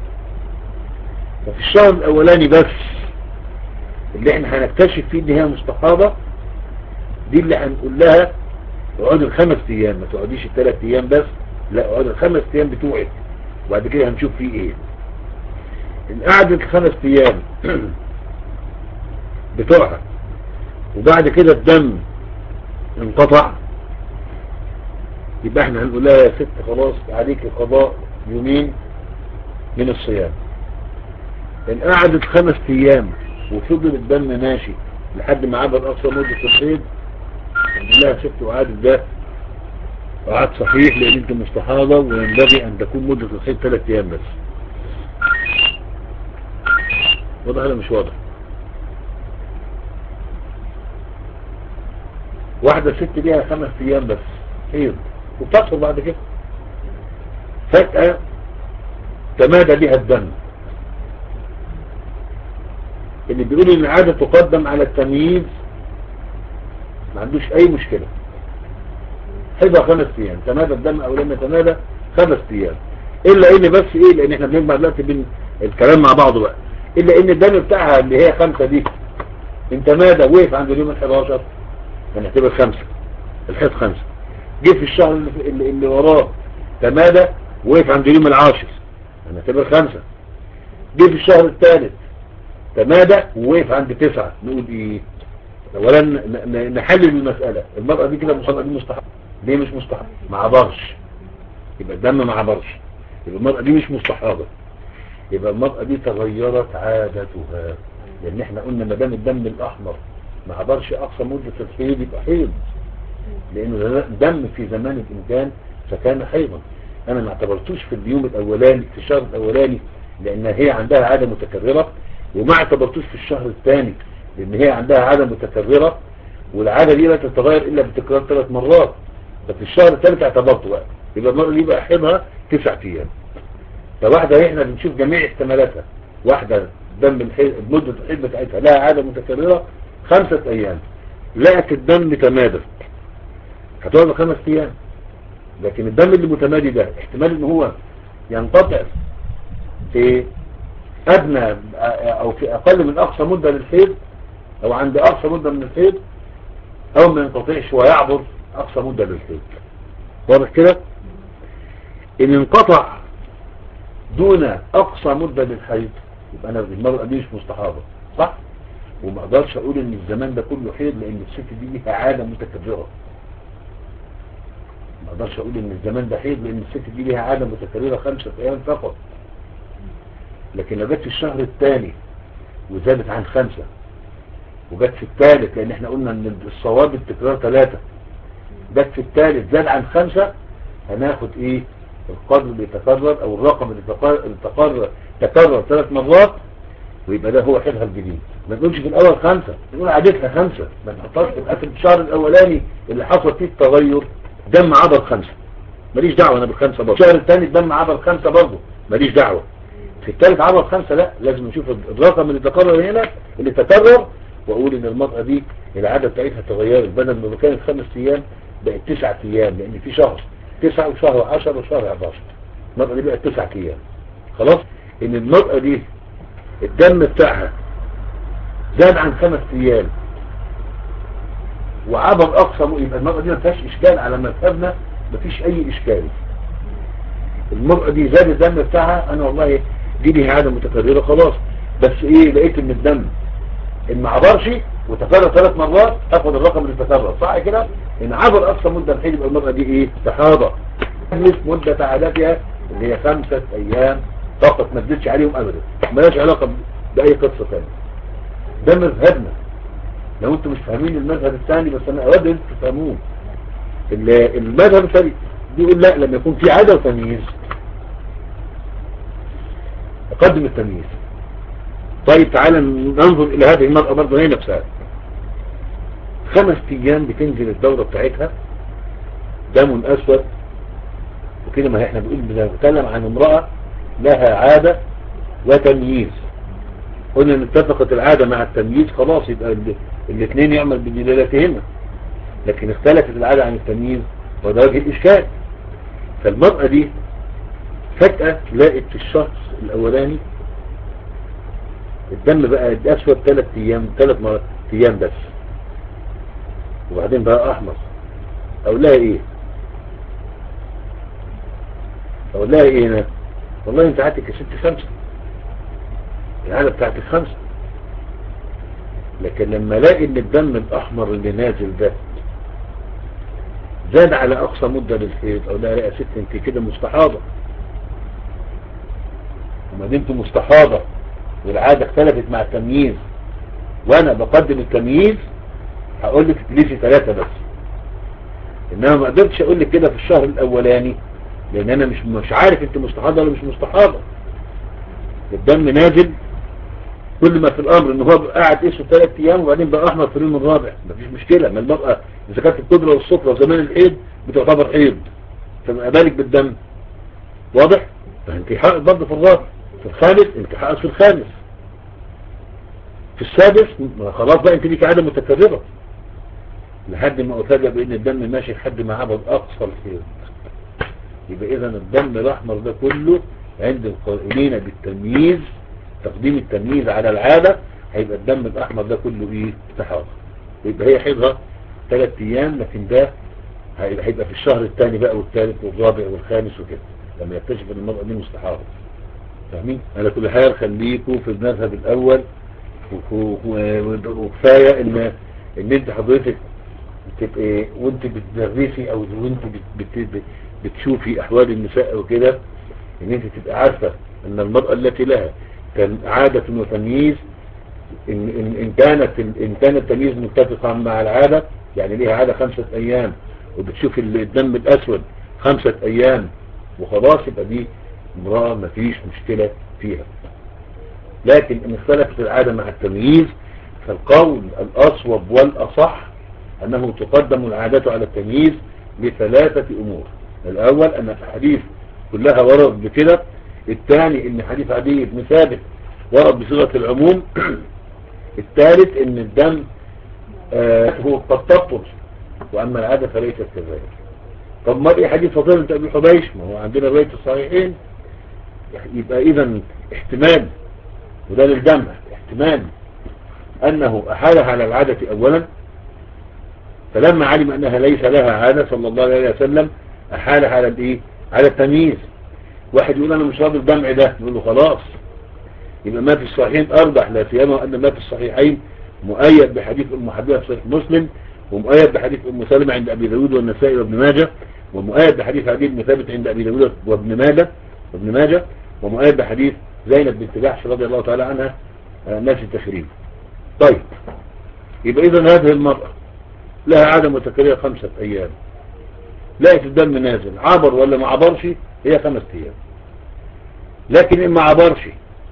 ففي الشهر الاولاني بس اللي احنا هنكتشف فيه ان هي مستحاضة، دي اللي هنقول لها اقعد الخمس ايام، ما تقعديش الثلاث ايام بس، لا اقعد الخمس ايام بتوعك وبعد كده هنشوف فيه ايه. ان قعدت الخمس ايام بتوعها وبعد كده الدم انقطع، يبقى احنا هنقول لها يا ست خلاص عليك قضاء يومين من الصيام. ان قعدت خمس ايام وفضل الدم ماشي لحد ما عبر اقصى مدة الحيض، نقول لها يا ست وعاد ده وعاد صحيح، لان انت مستحاضة وينبغي ان تكون مدة الحيض ثلاث ايام بس. واضح ولا مش واضح؟ واحدة ست ليها خمس ايام بس حيض وبتطهر بعد كده، فجأة تمادى بها الدم. اللي بيقول ان العادة تقدم على التمييز ما عندوش اي مشكلة، حيضها خمس ايام، تمادى الدم او لم يتمادى خمس ايام، الا ان بس ايه، لان احنا بنجمع دلوقتي بين الكلام مع بعضه بقى، الا ان الدم بتاعها اللي هي خمسة دي ان تمادى وقف عند اليوم الحداشر هنعتبر خمسة، الحيض خمسة. جه في الشهر اللي, اللي وراه تمادى وقف عند اليوم العاشر هنعتبر خمسة. جه في الشهر الثالث تمادى ووقف عند تسعة، نقول ايه؟ اولا نحلل المسألة، المرأة دي كده المرأة دي مستحاضة، ليه مش مستحاضة؟ ما عبرش، يبقى الدم ما عبرش، يبقى المرأة دي مش مستحاضة، يبقى المرأة دي تغيرت عادتها، لان احنا قلنا ما دام الدم الاحمر ما عبرش اقصى مدة الحيض يبقى حيض، لانه دم في زمان الانسان فكان حيضا. انا ما اعتبرتوش في اليوم الاولاني في الشهر الاولاني لان هي عندها عادة متكررة، وما اعتبرتوش في الشهر الثاني لان هي عندها عادة متكررة، والعادة دي لا تتغير الا بتكرار ثلاث مرات. ففي الشهر الثالث اعتبرته بقى، يبقى المرة دي بقى حيضها تسع ايام. فواحدة احنا بنشوف جميع احتمالاتها، واحدة دم الحيض مدة الحيض بتاعتها لها عادة متكررة خمسة ايام، لقت الدم تمادى هتقعد خمس ايام، لكن الدم اللي متمادي ده احتمال ان هو ينقطع في ادنى او في اقل من اقصى مدة للحيض، او عند اقصى مدة من الحيض، او ما ينقطعش ويعبر اقصى مدة للحيض. واضح كده؟ ان انقطع دون اقصى مدة للحيض يبقى انا المرأة دي مش مستحاضة، صح؟ وما اقدرش اقول ان الزمان ده كله حيض لان الست دي ليها عادة متكررة. ما اقدرش اقول ان الزمان ده حيض لان الست دي ليها عادة متكررة خمسة ايام فقط. لكن لو جت في الشهر الثاني وزادت عن خمسة، وجت في الثالث لان احنا قلنا ان الصواب التكرار ثلاثة، جت في الثالث زاد عن خمسة، هناخد ايه؟ القدر اللي يتكرر او الرقم اللي تكرر تكرر ثلاث مرات، ويبقى ده هو حيضها الجديد. ما تقولش في الاول خمسة، تقول عادتها خمسة، ما تحطهاش في اخر الشهر الاولاني اللي حصل فيه التغير دم عبر خمسة، ماليش دعوة انا بالخمسة برضه. الشهر الثاني الدم عبر خمسة برضه، ماليش دعوة. في الثالث عبر خمسة، لا، لازم نشوف الرقم اللي تكرر هنا اللي تكرر، واقول ان المرأة دي العادة بتاعتها تغيرت، بدل ما كانت خمس ايام بقت تسعة ايام، لان في شهر تسعة وشهر عشر وشهر حداشر، المرأة دي بقت تسعة ايام. خلاص، ان المرأة دي الدم بتاعها زاد عن خمس ايام وعبر اقصى، يبقى المرأة دي ما فيهاش اشكال على مذهبنا، ما فيش اي اشكال. المرأة دي زاد الدم بتاعها، انا والله دي ليها عادة متكررة خلاص، بس ايه، لقيت ان الدم ان ما عبرش وتكرر ثلاث مرات، اخد الرقم اللي تكرر، صح كده؟ ان عبر اقصى مدة الحيض يبقى المرأة دي ايه؟ استحاضة. مدة عادتها اللي هي خمسة ايام فقط، ما تزيدش عليهم ابدا، مالهاش علاقة باي قصة ثانيه. ده مذهبنا. لو انتم مش فاهمين المذهب الثاني، بس انا اود انتم تفهموه. المذهب الثاني بيقول لا، لما يكون في عادة وتمييز اقدم التمييز. طيب تعالى ننظر الى هذه المرأة برضه هي نفسها، خمس ايام بتنزل الدورة بتاعتها دم اسود وكده. ما احنا بنقول بنتكلم عن امرأة لها عادة وتمييز، قلنا ان اتفقت العادة مع التمييز خلاص، يبقى الاثنين يعمل بدلالتهما. لكن اختلفت العادة عن التمييز، وده وجه الاشكال. فالمرأة دي فجأة لقت في الشخص الاولاني الدم بقى اسود ثلاث ايام ثلاث مرات ايام بس، وبعدين بقى احمر. اقول لها ايه؟ اقول لها ايه هنا؟ والله انت عادتك يا ست خمسة، العادة بتاعتك خمسة. لكن لما الاقي ان الدم الاحمر اللي نازل ده زاد على اقصى مدة للحيض، اقول لها لا يا ست انت كده مستحاضة. وما دمت مستحاضة والعادة اختلفت مع التمييز وانا بقدم التمييز، هقول لك تجلسي ثلاثة بس. انما ما قدرتش اقول لك كده في الشهر الاولاني، لان انا مش مش عارف انت مستحاضة ولا مش مستحاضة. الدم نازل كل ما في الامر ان هو قاعد اسود ثلاث ايام وبعدين بقى احمر في اليوم الرابع، مفيش مشكلة. ما المرأة اذا كانت القدرة والصفرة وزمان الحيض بتعتبر حيض، فما بالك بالدم؟ واضح؟ فانت حائض برضه في الرابع، في الخامس انت حائض، في الخامس، في السادس خلاص بقى انت ليك عادة متكررة، لحد ما افاجئ بان الدم ماشي لحد ما عبر اقصى الحيض. يبقى اذا الدم الاحمر ده كله عند القائلين بالتمييز، تقديم التمييز على العادة، هيبقى الدم الاحمر ده كله ايه؟ استحاضة. يبقى هي حيضها ثلاث ايام، لكن ده هيبقى في الشهر الثاني بقى والثالث والرابع والخامس وكده، لما يكتشف ان المرأة دي مستحاضة. فاهمين؟ على كل حال خليكوا في المذهب الاول، وكفاية ان ان انت حضرتك تبقى وانت بتدرسي او وانت بت بت بتشوفي احوال النساء وكده، ان انت تبقى عارفة ان المرأة التي لها عادة وتمييز، ان, إن, إن كانت ان كان التمييز متفقا مع العادة، يعني ليها عادة خمسة ايام وبتشوف الدم الاسود خمسة ايام وخلاص، يبقى دي امرأة مفيش مشكلة فيها. لكن ان اختلفت العادة مع التمييز، فالقول الاصوب والاصح انه تقدم العادة على التمييز لثلاثة امور. الاول ان الحديث كلها ورد بكده. الثاني ان حديث عدي بن ثابت ورد بصيغة العموم. الثالث ان الدم آه هو قد تبطل، واما العادة فليست كذلك. طب ما ايه حديث فضيلة بنت ابي حبيش؟ ما هو عندنا رواية الصحيحين. يبقى اذا احتمال، وده للجمع، احتمال انه احالها على العادة اولا، فلما علم انها ليس لها عادة صلى الله عليه وسلم احالها على الايه؟ على التمييز. واحد يقول انا مش راضي الجمع ده، نقول له خلاص يبقى ما في الصحيحين ارجح، لا سيما ان ما في الصحيحين مؤيد بحديث ام حبيبه في صحيح مسلم، ومؤيد بحديث ام سلمة عند ابي داود والنسائي وابن ماجه، ومؤيد بحديث عدي بن ثابت عند ابي داود وابن ماجه وابن ماجه ومؤيد بحديث زينب بنت جحش رضي الله تعالى عنها نفس التخريج. طيب يبقى اذا هذه المرأة لها عادة متكررة خمسة ايام، لقيت الدم نازل عبر ولا ما عبرش هي خمسة ايام. لكن ان ما عبرش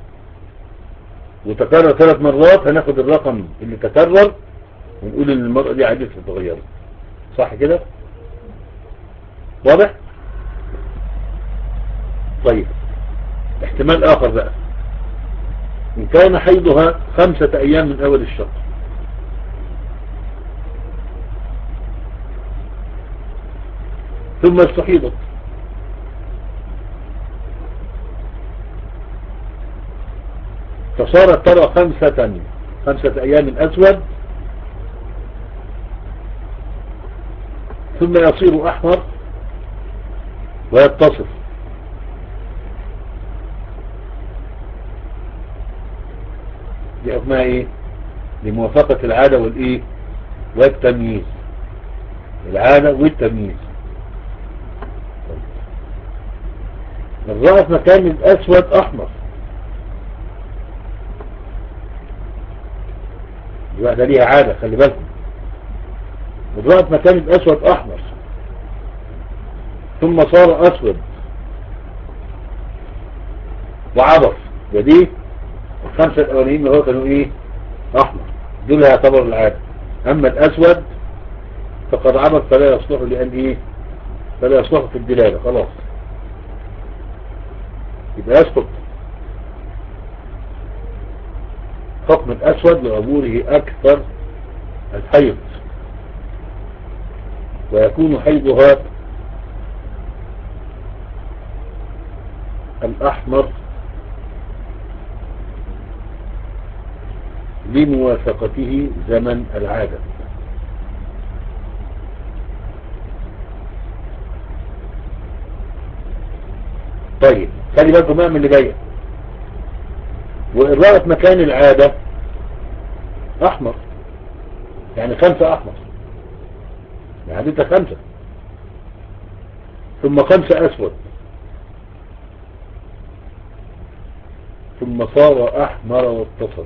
وتكرر ثلاث مرات هناخد الرقم اللي تكرر ونقول ان المرأة دي عادتها اتغيرت. صح كده؟ واضح؟ طيب احتمال اخر بقى، ان كان حيضها خمسة ايام من اول الشهر ثم استحيضت فصارت ترى خمسة خمسة ايام اسود ثم يصير احمر ويتصل، دي حكمها ايه؟ لموافقة العادة والايه والتمييز، العادة والتمييز. الرأس مكان الاسود احمر، دي واحدة ليها عادة خلي بالكم، الرأس مكان الاسود احمر ثم صار اسود وعبر، ودي الخمسة الاولين اللي هو كانوا ايه احمر، دول هيعتبر العادة. اما الاسود فقد عبر فلا يصلح لان ايه فلا يصلح في الدلالة، خلاص يبقى يسقط حكم الاسود لعبوره اكثر الحيض، ويكون حيضها الاحمر لموافقته زمن العادة. طيب خلي بالكم بقى من اللي جايه، وإن رأت مكان العادة احمر يعني خمسة احمر، يعني عادتها خمسة ثم خمسة اسود ثم صار احمر واتصل،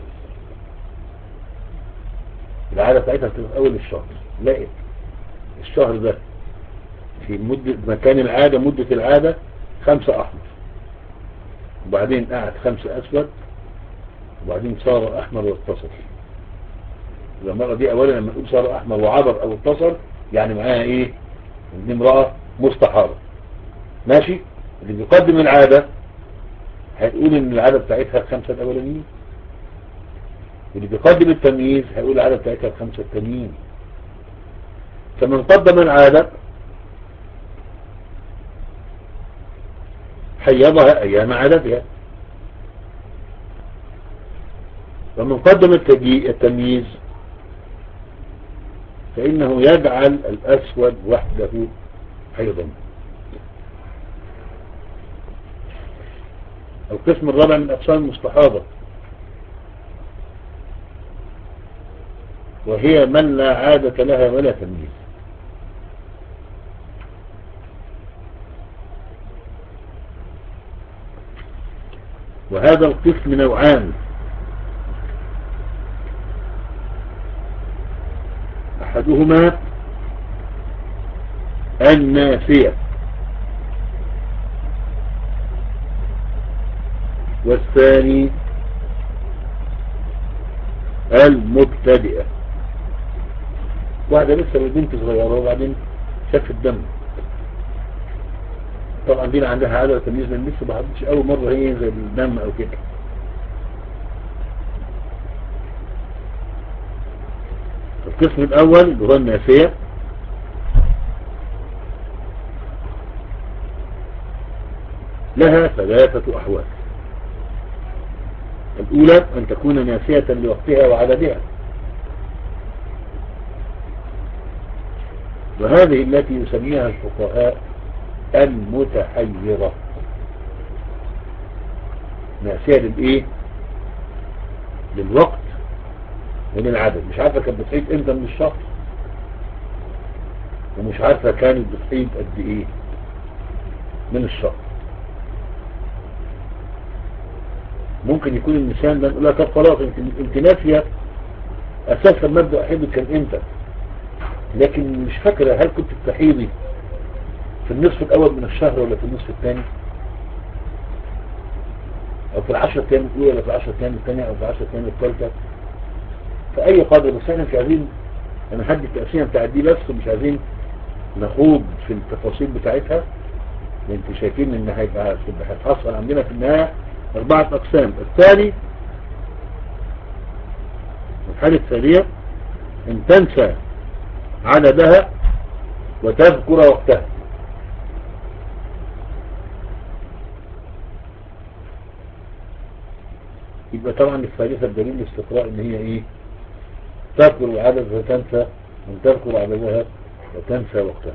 العادة بتاعتها في اول الشهر، لقيت الشهر ده في مدة مكان العادة مدة العادة خمسة احمر، وبعدين قعد خمسة اسود، وبعدين صار احمر واتصل. المرة دي اولا لما نقول صار احمر وعبر او اتصل يعني معاها ايه؟ دي امرأة مستحارة. ماشي؟ اللي بيقدم العادة هيقول ان العادة بتاعتها الخمسة الاولانيين، واللي بيقدم التمييز هيقول العادة بتاعتها الخمسة التانيين. فمن قدم العادة حيضها ايام عادتها، ومن قدم التمييز فإنه يجعل الأسود وحده حيضا. القسم الرابع من أقسام المستحاضة، وهي من لا عادة لها ولا تمييز. وهذا القسم نوعان، أحدهما الناسية والثاني المبتدئة. واحدة لسه بنت صغيرة وبعدين شاف الدم، طبعا دي عندها عادة تمييز من لسه ما حدش أول مرة هي زي الدم أو كده. القسم الأول اللي هو الناسية لها ثلاثة أحوال. الأولى أن تكون ناسية لوقتها وعددها، وهذه التي يسميها الفقهاء المتحيرة. ناسية للايه؟ للوقت وللعدد. مش عارفة كانت بتحيد امتى من الشهر، ومش عارفة كانت بتحيد قد ايه من الشهر. ممكن يكون النسيان ده نقول لها طب خلاص انت انت ناسية اساسا مبدأ حيضك كان امتى، لكن مش فاكرة هل كنت بتحيضي في النصف الاول من الشهر ولا في النصف الثاني، او في العشرة ايام الاولى ولا في العشرة ايام الثانية او في العشرة ايام الثالثة، في اي قدر. بس احنا مش عايزين انا هدي التقسيمة بتاعت دي بس، ومش عايزين نخوض في التفاصيل بتاعتها. انتوا شايفين ان هيبقى هيتحصل عندنا في النهاية اربعة اقسام. الثاني الحالة الثانية ان تنسى عددها وتذكر وقتها. يبقى طبعا الثالثة الدليل الاستقراء ان هي ايه؟ تذكر العدد وتنسى، ان تذكر عددها وتنسى وقتها.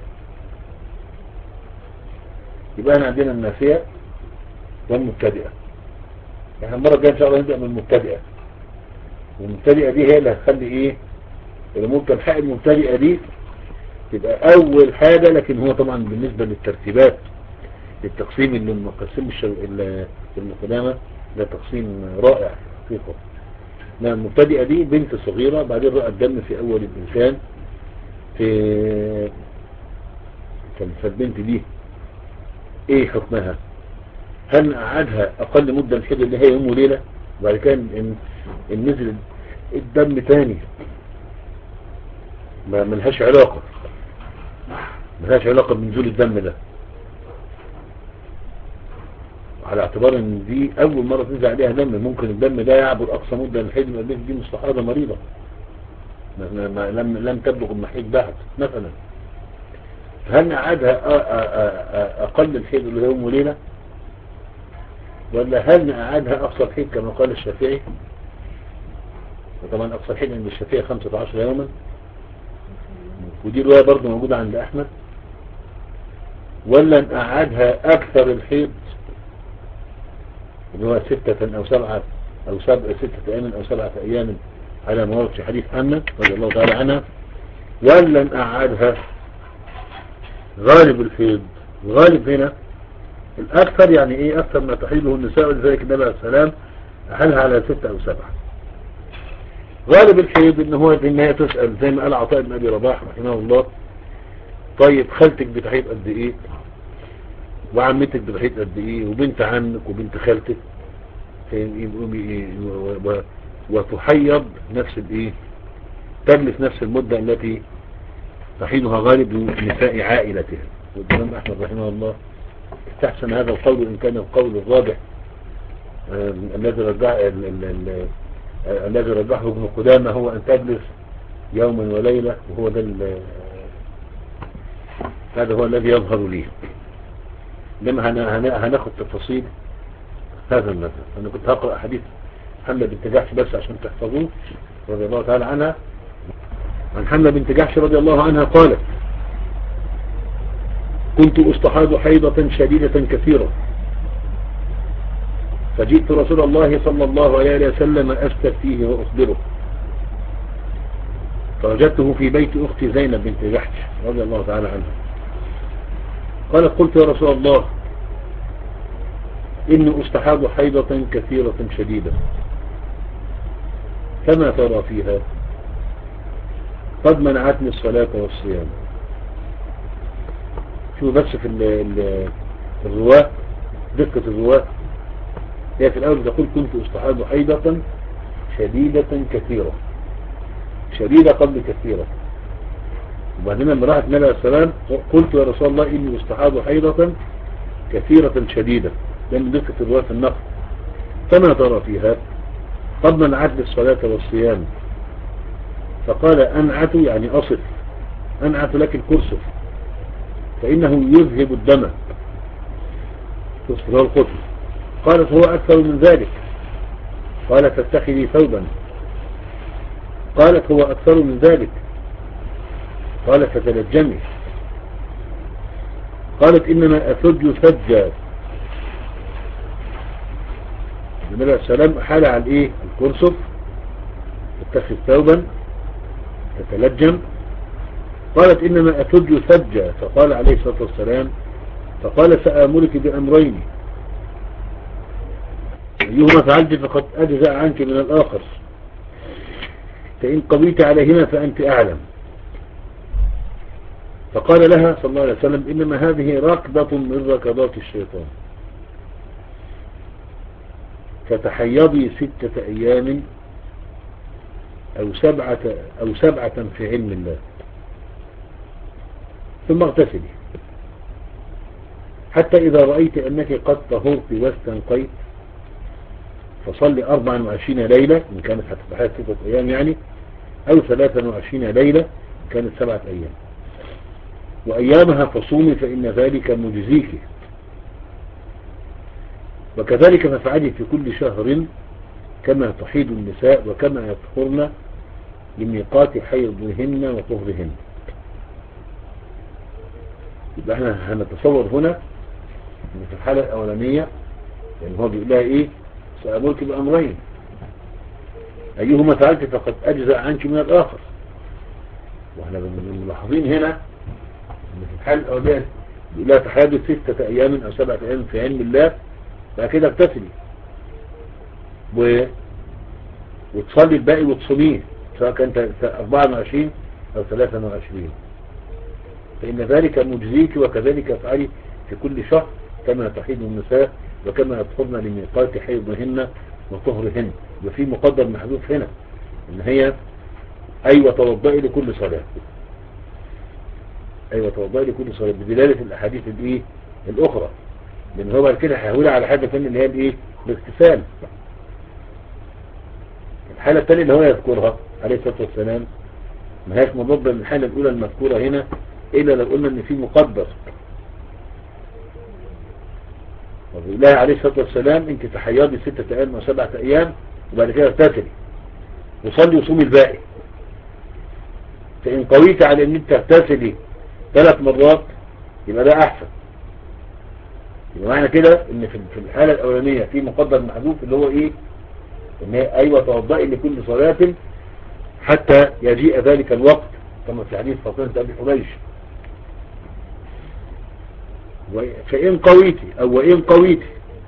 يبقى احنا عندنا الناسية والمبتدئة. احنا المرة الجاية ان شاء الله نبدأ من المبتدئة، والمبتدئة دي هي اللي هتخلي ايه اللي ممكن حق المبتدئة دي تبقى اول حاجة. لكن هو طبعا بالنسبة للترتيبات التقسيم اللي مقسم المقدامة ده تقسيم رائع حقيقة. المبتدئة دي بنت صغيرة بعدين رأت دم في اول الانسان، في كانت البنت دي ايه حكمها؟ هل قعدها اقل مدة الحيض اللي هي يوم وليلة، وبعد كده ان نزل الدم تاني ما ملهاش علاقة ملهاش علاقة بنزول الدم ده، على اعتبار ان دي اول مرة تنزل عليها دم. ممكن الدم ده يعبر اقصى مدة الحيض، يبقى البنت دي مستحاضة مريضة ما لم لم تبلغ المحيض بعد مثلا. هل قعدها اقل الحيض اللي هو يوم وليلة، ولا هل قعدها اقصى الحيض كما قال الشافعي؟ وطبعا اقصى الحيض عند الشافعي خمسة عشر يوما، ودي رواية برضه موجودة عند احمد. ولا نقعدها اكثر الحيض اللي هو ستة او سبعة او سبعة ستة ايام او سبعة ايام على ما ورد في حديث حنة رضي الله تعالى عنها. ولا نقعدها غالب الحيض. الغالب هنا الاكثر، يعني ايه اكثر ما تحيضه النساء، ولذلك النبي عليه السلام احلها على ستة او سبعة. غالب الحيض ان هو ان هي تسأل زي ما قال عطاء بن ابي رباح رحمه الله: طيب خالتك بتحيض قد ايه، وعمتك بتحيض قد ايه، وبنت عمك وبنت خالتك، وتحيض نفس الايه، تجلس نفس المدة التي تحيضها غالب نساء عائلتها. والإمام أحمد رحمه الله استحسن هذا القول، إن كان القول الراجح الذي رجح الذي رجحه ابن قدامة هو أن تجلس يوما وليلة، وهو ده هذا هو الذي يظهر لي. لما هناخد تفاصيل هذا المذهب. أنا كنت هقرأ حديث حملة بنت جحش بس عشان تحفظوه رضي الله تعالى عنها. عن حملة بنت جحش رضي الله عنها قالت: كنت أستحاض حيضة شديدة كثيرة، فجئت رسول الله صلى الله عليه وسلم أستفتيه وأخبره، فوجدته في بيت أختي زينب بنت جحش رضي الله تعالى عنها. قالت: قلت يا رسول الله إني أستحاض حيضة كثيرة شديدة، فما ترى فيها؟ قد منعتني الصلاة والصيام. شو بس في ال ال الرواة دقة الرواة. هي في الأول تقول: كنت أستحاض حيضة شديدة كثيرة، شديدة قبل كثيرة. وبعدين لما راحت النبي عليه السلام: قلت يا رسول الله إني أستحاض حيضة كثيرة شديدة، لأن دقة الرواة في النقل. فما ترى فيها؟ قد منعتني الصلاة والصيام. فقال: أنعت يعني أصف، أنعت لك الكرسف فإنه يذهب الدم. كرسف هو القطن. قالت: هو أكثر من ذلك. قال: فاتخذي ثوبا. قالت: هو أكثر من ذلك. قال: فتلجمي. قالت إنما أثج ثجا. النبي عليه السلام حال على الإيه؟ الكرسف، اتخذ ثوبا تتلجم. قالت إنما أثج ثجا، فقال عليه الصلاة والسلام فقال سآمرك بأمرين أيهما فعلت فقد أجزأ عنك من الآخر، فإن قضيت عليهما فأنت أعلم. فقال لها صلى الله عليه وسلم إنما هذه ركضة من ركضات الشيطان، فتحيضي ستة أيام أو سبعة, أو سبعة في علم الله، ثم اغتسلي حتى إذا رأيت أنك قد طهرت واستنقيت فصلي أربعا وعشرين ليلة إن كانت هتتحيض ستة أيام يعني، أو ثلاثا وعشرين ليلة إن كانت سبعة أيام، وأيامها فصومي فإن ذلك مجزيك، وكذلك فافعلي في كل شهر كما تحيض النساء وكما يطهرن لميقات حيضهن وطهرهن. يبقى احنا هنتصور هنا ان في الحالة الأولانية يعني هو بيقول لها ايه؟ سأمرك بأمرين أيهما فعلت فقد أجزأ عنك من الآخر. واحنا ملاحظين هنا ان في الحالة الأولانية بيقول لها تحيض ستة أيام أو سبعة أيام في علم الله، بعد كده اغتسلي و... وتصلي الباقي وتصوميه سواء كانت أربعة وعشرين أو ثلاثة وعشرين، فإن ذلك مجزيك، وكذلك افعلي في كل شهر كما تحيض النساء وكما يطهرن لميقات حيضهن وطهرهن. وفي مقدر محذوف هنا ان هي ايوه توضئي لكل صلاة، ايوه توضئي لكل صلاة بدلالة الاحاديث الايه الاخرى، لان هو بعد كده هيقول على حاجة ثانيه اللي هي الايه الاغتسال. الحالة الثانية اللي هو يذكرها عليه الصلاة والسلام ما هيش مضادة للحالة الاولى المذكورة هنا، الا لو قلنا ان في مقدر. وبيقول لها عليه الصلاة والسلام انت تحيضي ستة ايام او سبعة ايام وبعد كده اغتسلي وصلي وصومي الباقي، فان قويت على ان انت تغتسلي ثلاث مرات يبقى ده احسن. يبقى معنى كده ان في الحالة الاولانية في مقدر محذوف اللي هو ايه؟ ان هي ايوه توضئي لكل صلاة حتى يجيء ذلك الوقت كما في حديث فاطمة ابي حبيش. فإن قويتي أو وإن قويتي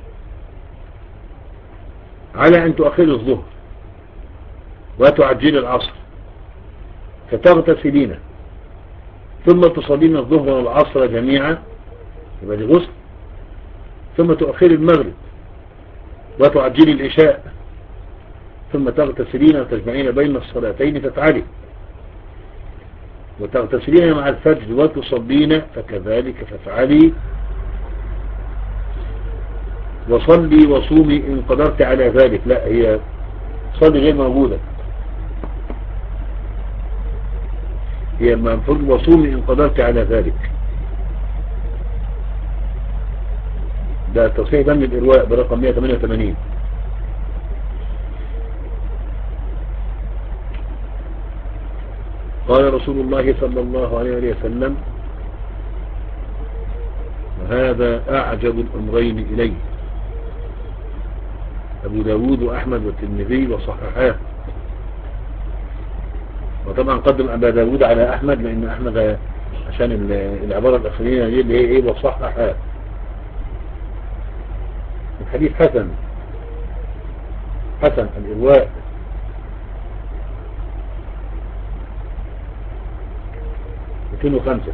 على أن تؤخر الظهر وتعجل العصر فتغتسلين ثم تصلين الظهر والعصر جميعا يبقى دي غسل، ثم تؤخر المغرب وتعجل العشاء ثم تغتسلين وتجمعين بين الصلاتين تفعلي، وتغتسلين مع الفجر وتصلين فكذلك فافعلي، وصلي وصومي إن قدرت على ذلك. لا هي صلي غير موجودة، هي المفروض وصومي إن قدرت على ذلك. ده تصحيح بند الإرواء برقم مئة وثمانية وثمانين. قال رسول الله صلى الله عليه وسلم وهذا أعجب الأمرين إليه، أبو داود وأحمد والترمذي وصححاه. وطبعا قدم أبا داود على أحمد لأن أحمد عشان العبارة الأخرين دي اللي هي إيه وصححاه. الحديث حسن حسن الإرواء مئتين وخمسة،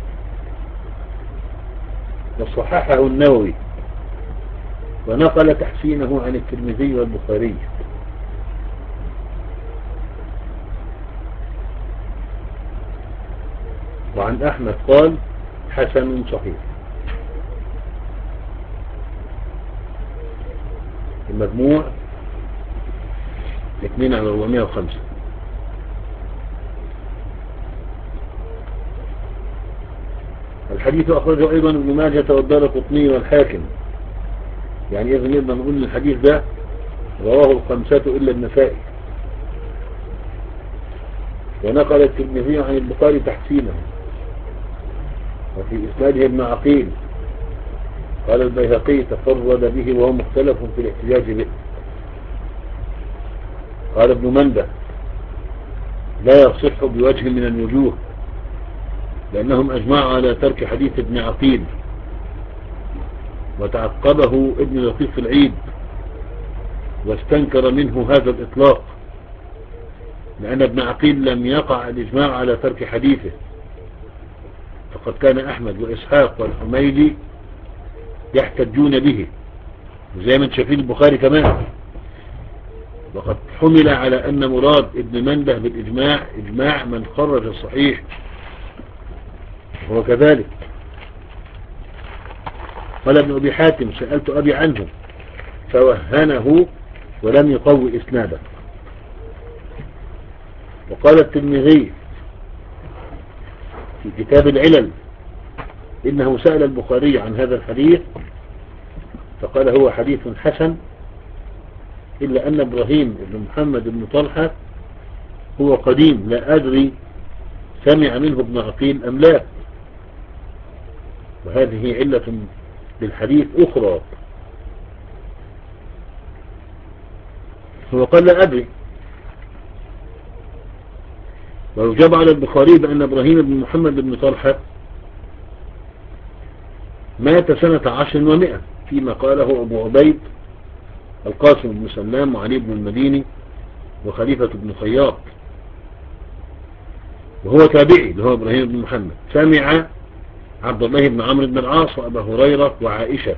وصححه النووي ونقل تحسينه عن الترمذي والبخاري. وعن أحمد قال حسن صحيح. المجموع اثنين على أربعمائة وخمسة. الحديث أخرجه أيضا ابن ماجه والدارقطني والحاكم، يعني إذن نقدر نقول ان الحديث ده رواه الخمسة إلا النسائي. ونقل الترمذي عن البخاري تحسينه، وفي إسناده ابن عقيل قال البيهقي تفرد به وهو مختلف في الاحتجاج به. قال ابن منده لا يصح بوجه من الوجوه لأنهم أجمعوا على ترك حديث ابن عقيل، وتعقبه ابن لطيف العيد واستنكر منه هذا الإطلاق، لأن ابن عقيل لم يقع الإجماع على ترك حديثه، فقد كان أحمد وإسحاق والحميدي يحتجون به، وزي ما شايفين البخاري كمان، وقد حمل على أن مراد ابن منده بالإجماع إجماع من خرج الصحيح، وهو كذلك. قال ابن أبي حاتم سألت أبي عنه فوهنه ولم يقوي إسناده. وقال الترمذي في كتاب العلل إنه سأل البخاري عن هذا الحديث فقال هو حديث حسن، إلا أن إبراهيم بن محمد بن طلحة هو قديم لا أدري سمع منه ابن عقيل أم لا، وهذه علة للحديث أخرى. هو قال لا أدري، ويجاب على البخاري بأن إبراهيم بن محمد بن طلحة مات سنة عشر ومئة، فيما قاله أبو عبيد القاسم بن سلام وعلي بن المديني وخليفة بن خياط، وهو تابعي اللي هو إبراهيم بن محمد، سمع عبد الله بن عمرو بن العاص وأبا هريرة وعائشة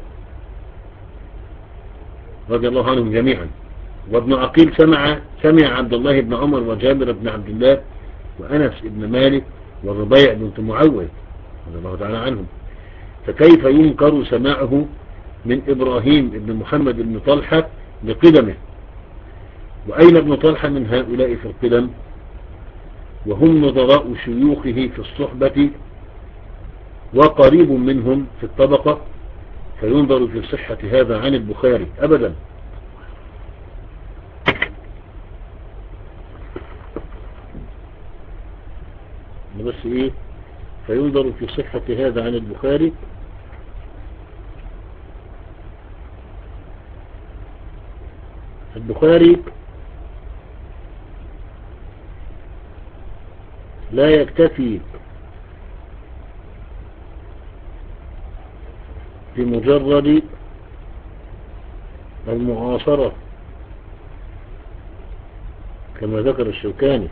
رضي الله عنهم جميعا. وابن عقيل سمع سمع عبد الله بن عمر وجابر بن عبد الله وأنس بن مالك والربيع بنت معوذ رضي الله تعالى عنهم، فكيف ينكر سماعه من إبراهيم بن محمد بن طلحة بقدمه؟ وأين ابن طلحة من هؤلاء في القدم؟ وهم نظراء شيوخه في الصحبة وقريب منهم في الطبقة، فينظر في صحة هذا عن البخاري أبدا. بس إيه فينظر في صحة هذا عن البخاري البخاري لا يكتفي بمجرد المعاصرة كما ذكر الشوكاني،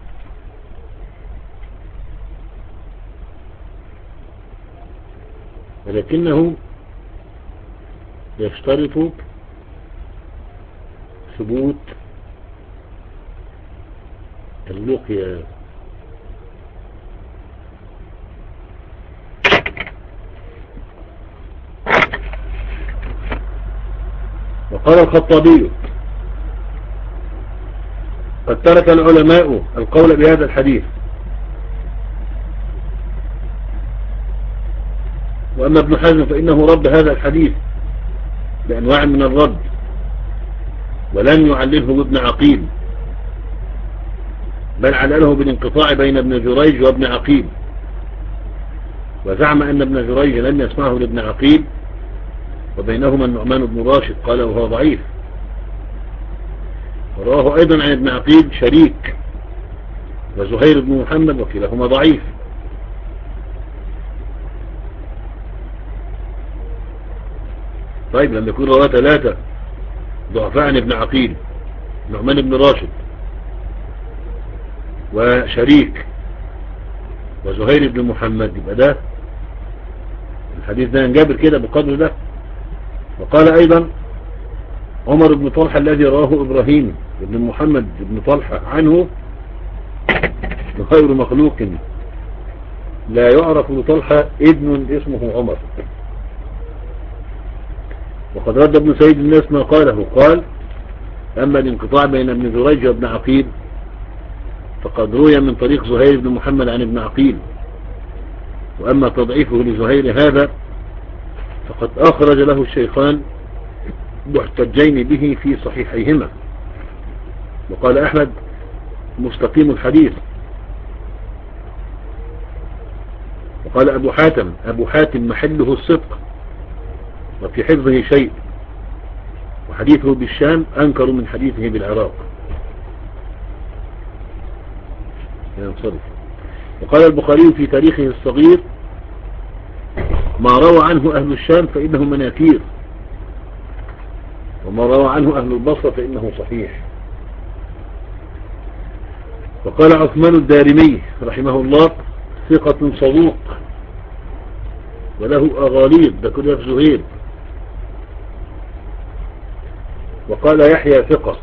ولكنه يشترط ثبوت اللقيا. وقال الخطابي قد ترك العلماء القول بهذا الحديث، وأما ابن حزم فإنه رد هذا الحديث بأنواع من الرد ولم يعلله ابن عقيل، بل علله بالانقطاع بين ابن جريج وابن عقيل، وزعم أن ابن جريج لم يسمعه لابن عقيل، وبينهما النعمان بن راشد قال وهو ضعيف. ورواه أيضا عن ابن عقيل شريك وزهير بن محمد وكلاهما ضعيف. طيب لما يكون رواه ثلاثة ضعفاء عن ابن عقيل، نعمان بن راشد وشريك وزهير بن محمد، يبقى ده الحديث ده ينجبر كده بقدر ده. وقال أيضا عمر بن طلحة الذي رواه إبراهيم بن محمد بن طلحة عنه غير مخلوق، لا يعرف لطلحة ابن اسمه عمر. وقد رد ابن سيد الناس ما قاله، قال أما الانقطاع بين ابن جريج وابن عقيل فقد روي من طريق زهير بن محمد عن ابن عقيل، وأما تضعيفه لزهير هذا فقد أخرج له الشيخان محتجين به في صحيحيهما. وقال أحمد مستقيم الحديث. وقال أبو حاتم أبو حاتم محله الصدق، وفي حفظه شيء، وحديثه بالشام أنكر من حديثه بالعراق. ينصرف. وقال البخاري في تاريخه الصغير: ما روى عنه أهل الشام فإنه مناكير، وما روى عنه أهل البصرة فإنه صحيح. وقال عثمان الدارمي رحمه الله: ثقة صدوق وله أغاليب، ده كله في زهير. وقال يحيى ثقة.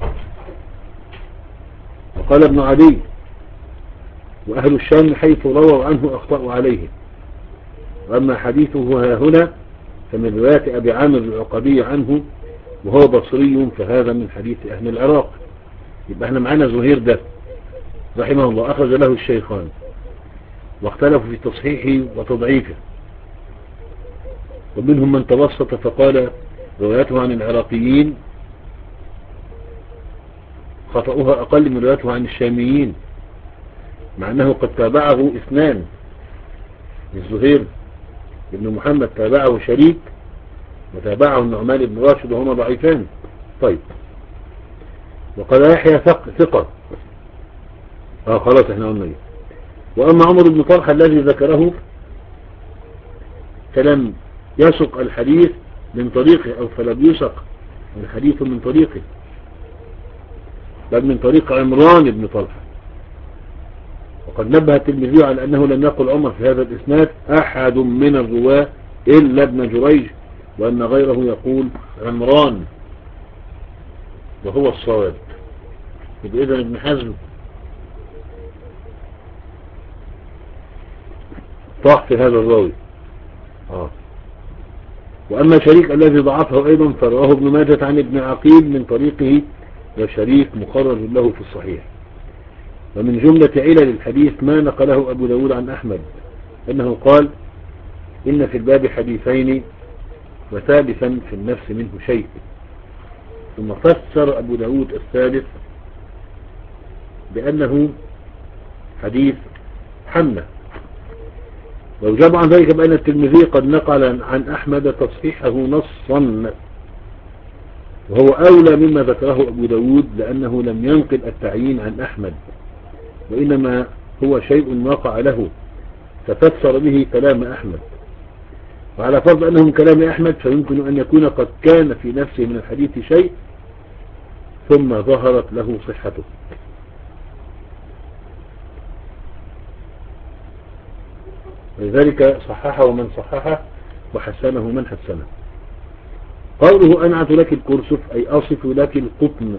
وقال ابن عدي: وأهل الشام حيث رووا عنه أخطأوا عليه، وأما حديثه ها هنا فمن رواية أبي عامر العقبي عنه وهو بصري، فهذا من حديث أهل العراق. يبقى احنا معانا زهير ده رحمه الله أخرج له الشيخان، واختلفوا في تصحيحه وتضعيفه، ومنهم من توسط فقال روايته عن العراقيين خطأها أقل من روايته عن الشاميين، مع أنه قد تابعه اثنان. الزهير بن محمد تابعه شريك، وتابعه النعمان بن راشد، وهما ضعيفان. طيب. وقال يحيى ثقة. اه خلاص احنا قلنا ايه. واما عمر بن طلحة الذي ذكره فلم يسق الحديث من طريقه، او فلم يسق الحديث من طريقه، بل من طريق عمران بن طلحة. وقد نبه الترمذي على انه لم يقل عمر في هذا الاسناد احد من الرواة الا ابن جريج، وان غيره يقول عمران، وهو الصواب. يبقى اذا ابن حزم طاح في هذا الراوي. آه. وأما شريك الذي ضعفه أيضا فرواه ابن ماجه عن ابن عقيل من طريقه، وشريك مخرج له في الصحيح. ومن جملة علل الحديث ما نقله أبو داود عن أحمد أنه قال: إن في الباب حديثين وثالثا في النفس منه شيء. ثم فسر أبو داود الثالث بأنه حديث حمنة. ويجاب عن ذلك بأن الترمذي قد نقل عن أحمد تصحيحه نصا، وهو أولى مما ذكره أبو داود، لأنه لم ينقل التعيين عن أحمد، وإنما هو شيء وقع له ففسر به كلام أحمد. وعلى فرض أنه من كلام أحمد فيمكن أن يكون قد كان في نفسه من الحديث شيء ثم ظهرت له صحته. ولذلك صححه من صححه وحسنه من حسنه. قوله أنعت لك الكرسف أي أصف لك القطن.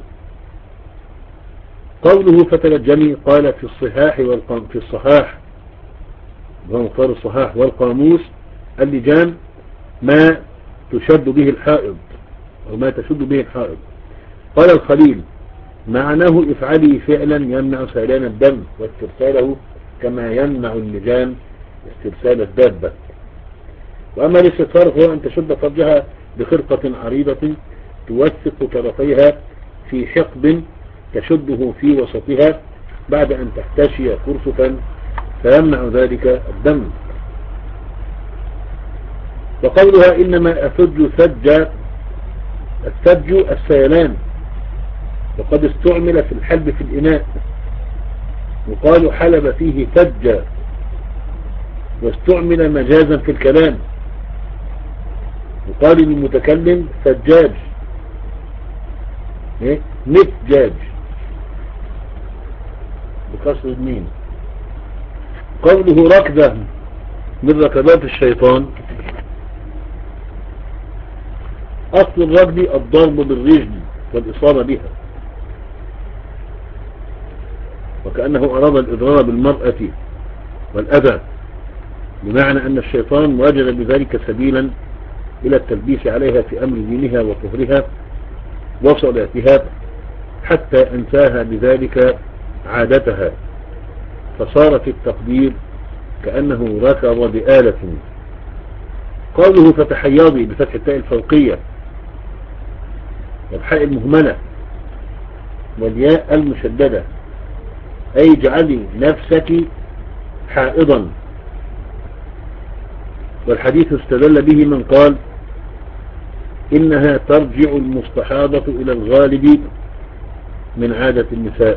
قوله فتلجمي قال في الصحاح والقام في الصحاح وهو مختار الصحاح والقاموس اللجام ما تشد به الحائض أو ما تشد به الحائض. قال الخليل معناه افعلي فعلا يمنع سيلان الدم واسترساله كما يمنع اللجام استرسال الدابة. وأما الاستغفار فهو أن تشد فرجها بخرقة عريضة توثق طرفيها في حقب تشده في وسطها بعد أن تحتشي كرسفا فيمنع ذلك الدم. وقولها إنما أثج ثج، الثج السيلان، وقد استعمل في الحلب في الإناء، وقالوا حلب فيه ثج، واستعمل مجازا في الكلام، وقال للمتكلم ثجاج ايه نفجاج بكسر الميم. قوله ركضة من ركضات الشيطان، أصل الركض الضرب بالرجل والإصابة بها، وكأنه أراد الإضرار بالمرأة والأذى، بمعنى أن الشيطان وجد بذلك سبيلا إلى التلبيس عليها في أمر دينها وطهرها وصلاتها حتى أنساها بذلك عادتها، فصار في التقدير كأنه ركض بآلة. قوله فتحياضي بفتح التاء الفوقية والحاء المهملة والياء المشددة، أي اجعلي نفسك حائضا. والحديث استدل به من قال إنها ترجع المستحاضة إلى الغالب من عادة النساء،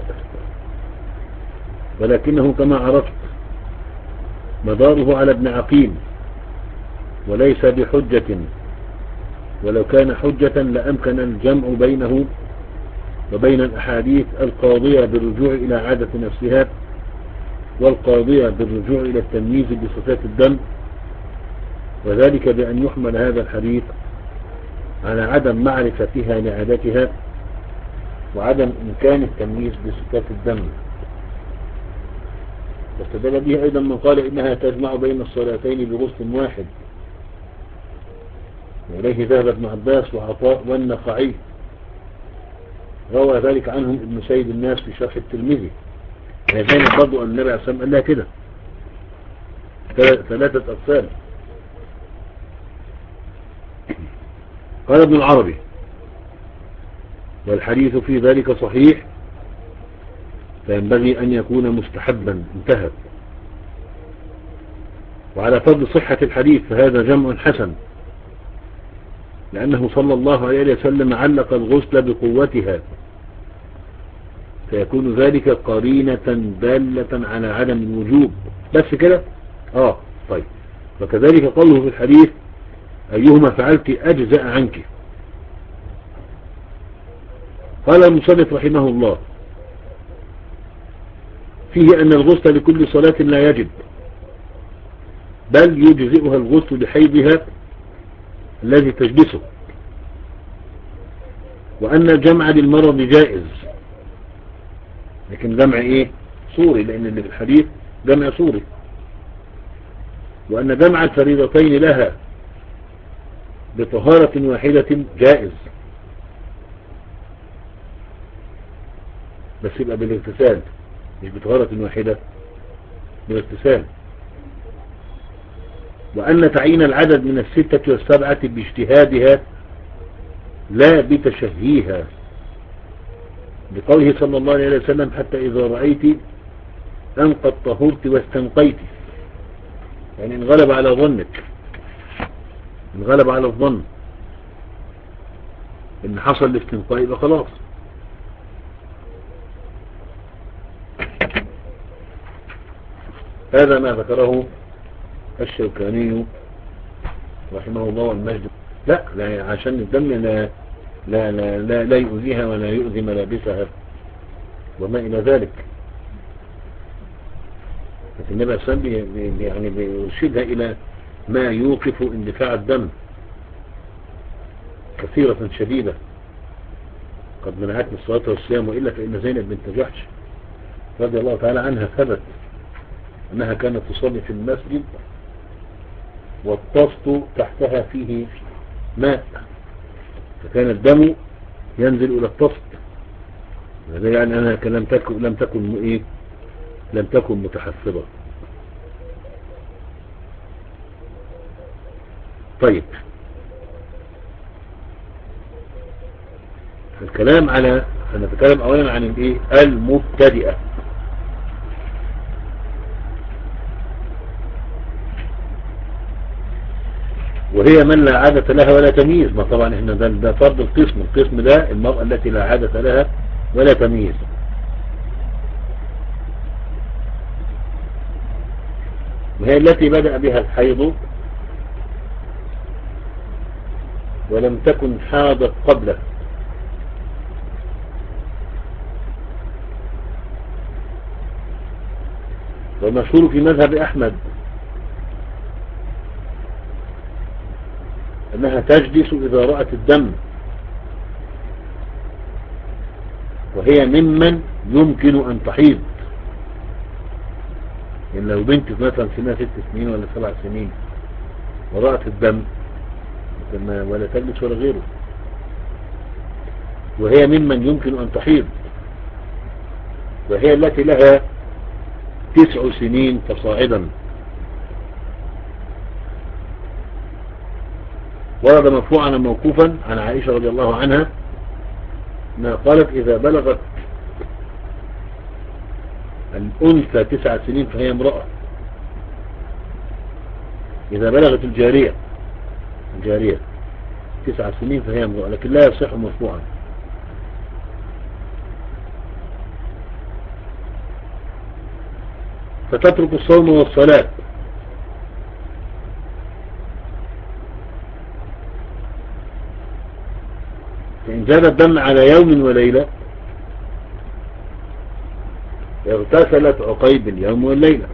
ولكنه كما عرفت مداره على ابن عقيل وليس بحجة، ولو كان حجة لأمكن الجمع بينه وبين الأحاديث القاضية بالرجوع إلى عادة نفسها والقاضية بالرجوع إلى التمييز بصفات الدم، وذلك بأن يحمل هذا الحديث على عدم معرفتها لعادتها وعدم إمكان التمييز بصفات الدم. واستدل به أيضا من قال إنها تجمع بين الصلاتين بغسل واحد، وإليه ذهب ابن عباس وعطاء والنخعي، روى ذلك عنهم ابن سيد الناس في شرح الترمذي. هذين برضو أن النبي عليه الصلاة والسلام قال لها كده ثلاثة أقسام. قال ابن العربي: والحديث في ذلك صحيح فينبغي أن يكون مستحبا. انتهى. وعلى فرض صحة الحديث فهذا جمع حسن، لأنه صلى الله عليه وسلم علق الغسل بقوتها، فيكون ذلك قرينة دالة على عدم الوجوب. بس كده؟ آه طيب. وكذلك قوله في الحديث: أيهما فعلت أجزأ عنك. قال المصنف رحمه الله: فيه أن الغسل لكل صلاة لا يجب، بل يجزئها الغسل لحيضها الذي تجلسه، وأن الجمع للمرض جائز، لكن جمع إيه؟ صوري، لأن اللي في الحديث جمع صوري. وأن جمع الفريضتين لها بطهارة واحدة جائز، بس يبقى بالاغتسال، مش بطهارة واحدة، بالاغتسال. وأن تعيين العدد من الستة والسبعة باجتهادها لا بتشهيها، بقوله صلى الله عليه وسلم: حتى إذا رأيت أن قد طهرت واستنقيت. يعني انغلب على ظنك، انغلب على الظن ان حصل الاستنقاء يبقى خلاص. هذا ما ذكره الشوكاني رحمه الله والمجد. لا, لا عشان الدم لا لا لا لا, لا يؤذيها ولا يؤذي ملابسها وما إلى ذلك. لكن النبي صلى الله عليه وسلم يعني بيرشدها إلى ما يوقف اندفاع الدم كثيرة شديدة. قد منعت من الصلاة والصيام، وإلا فإن زينب بنت جحش رضي الله تعالى عنها ثبت أنها كانت تصلي في المسجد والطست تحتها فيه ماء، فكان الدم ينزل إلى الطست. هذا يعني أنها لم تكن لم تكن إيه لم تكن متحفظة. طيب، الكلام على نتكلم أولا عن الإيه المبتدئة. وهي من لا عادة لها ولا تمييز. ما طبعا احنا ده, ده فرض القسم. القسم ده المرأة التي لا عادة لها ولا تمييز. وهي التي بدأ بها الحيض ولم تكن حاضت قبله، والمشهور في مذهب أحمد أنها تجلس إذا رأت الدم، وهي ممن يمكن أن تحيض. يعني لو بنت مثلا سنها ست سنين ولا سبع سنين ورأت الدم ولا تجلس ولا غيره، وهي ممن يمكن أن تحيض، وهي التي لها تسع سنين فصاعدا. ورد مرفوعا موقوفا عن عائشة رضي الله عنها أنها قالت: إذا بلغت الأنثى تسع سنين فهي امرأة. إذا بلغت الجارية الجارية تسع سنين فهي امرأة، لكن لا يصح مرفوعا. فتترك الصوم والصلاة فإن زاد الدم على يوم وليلة اغتسلت عقيب اليوم والليلة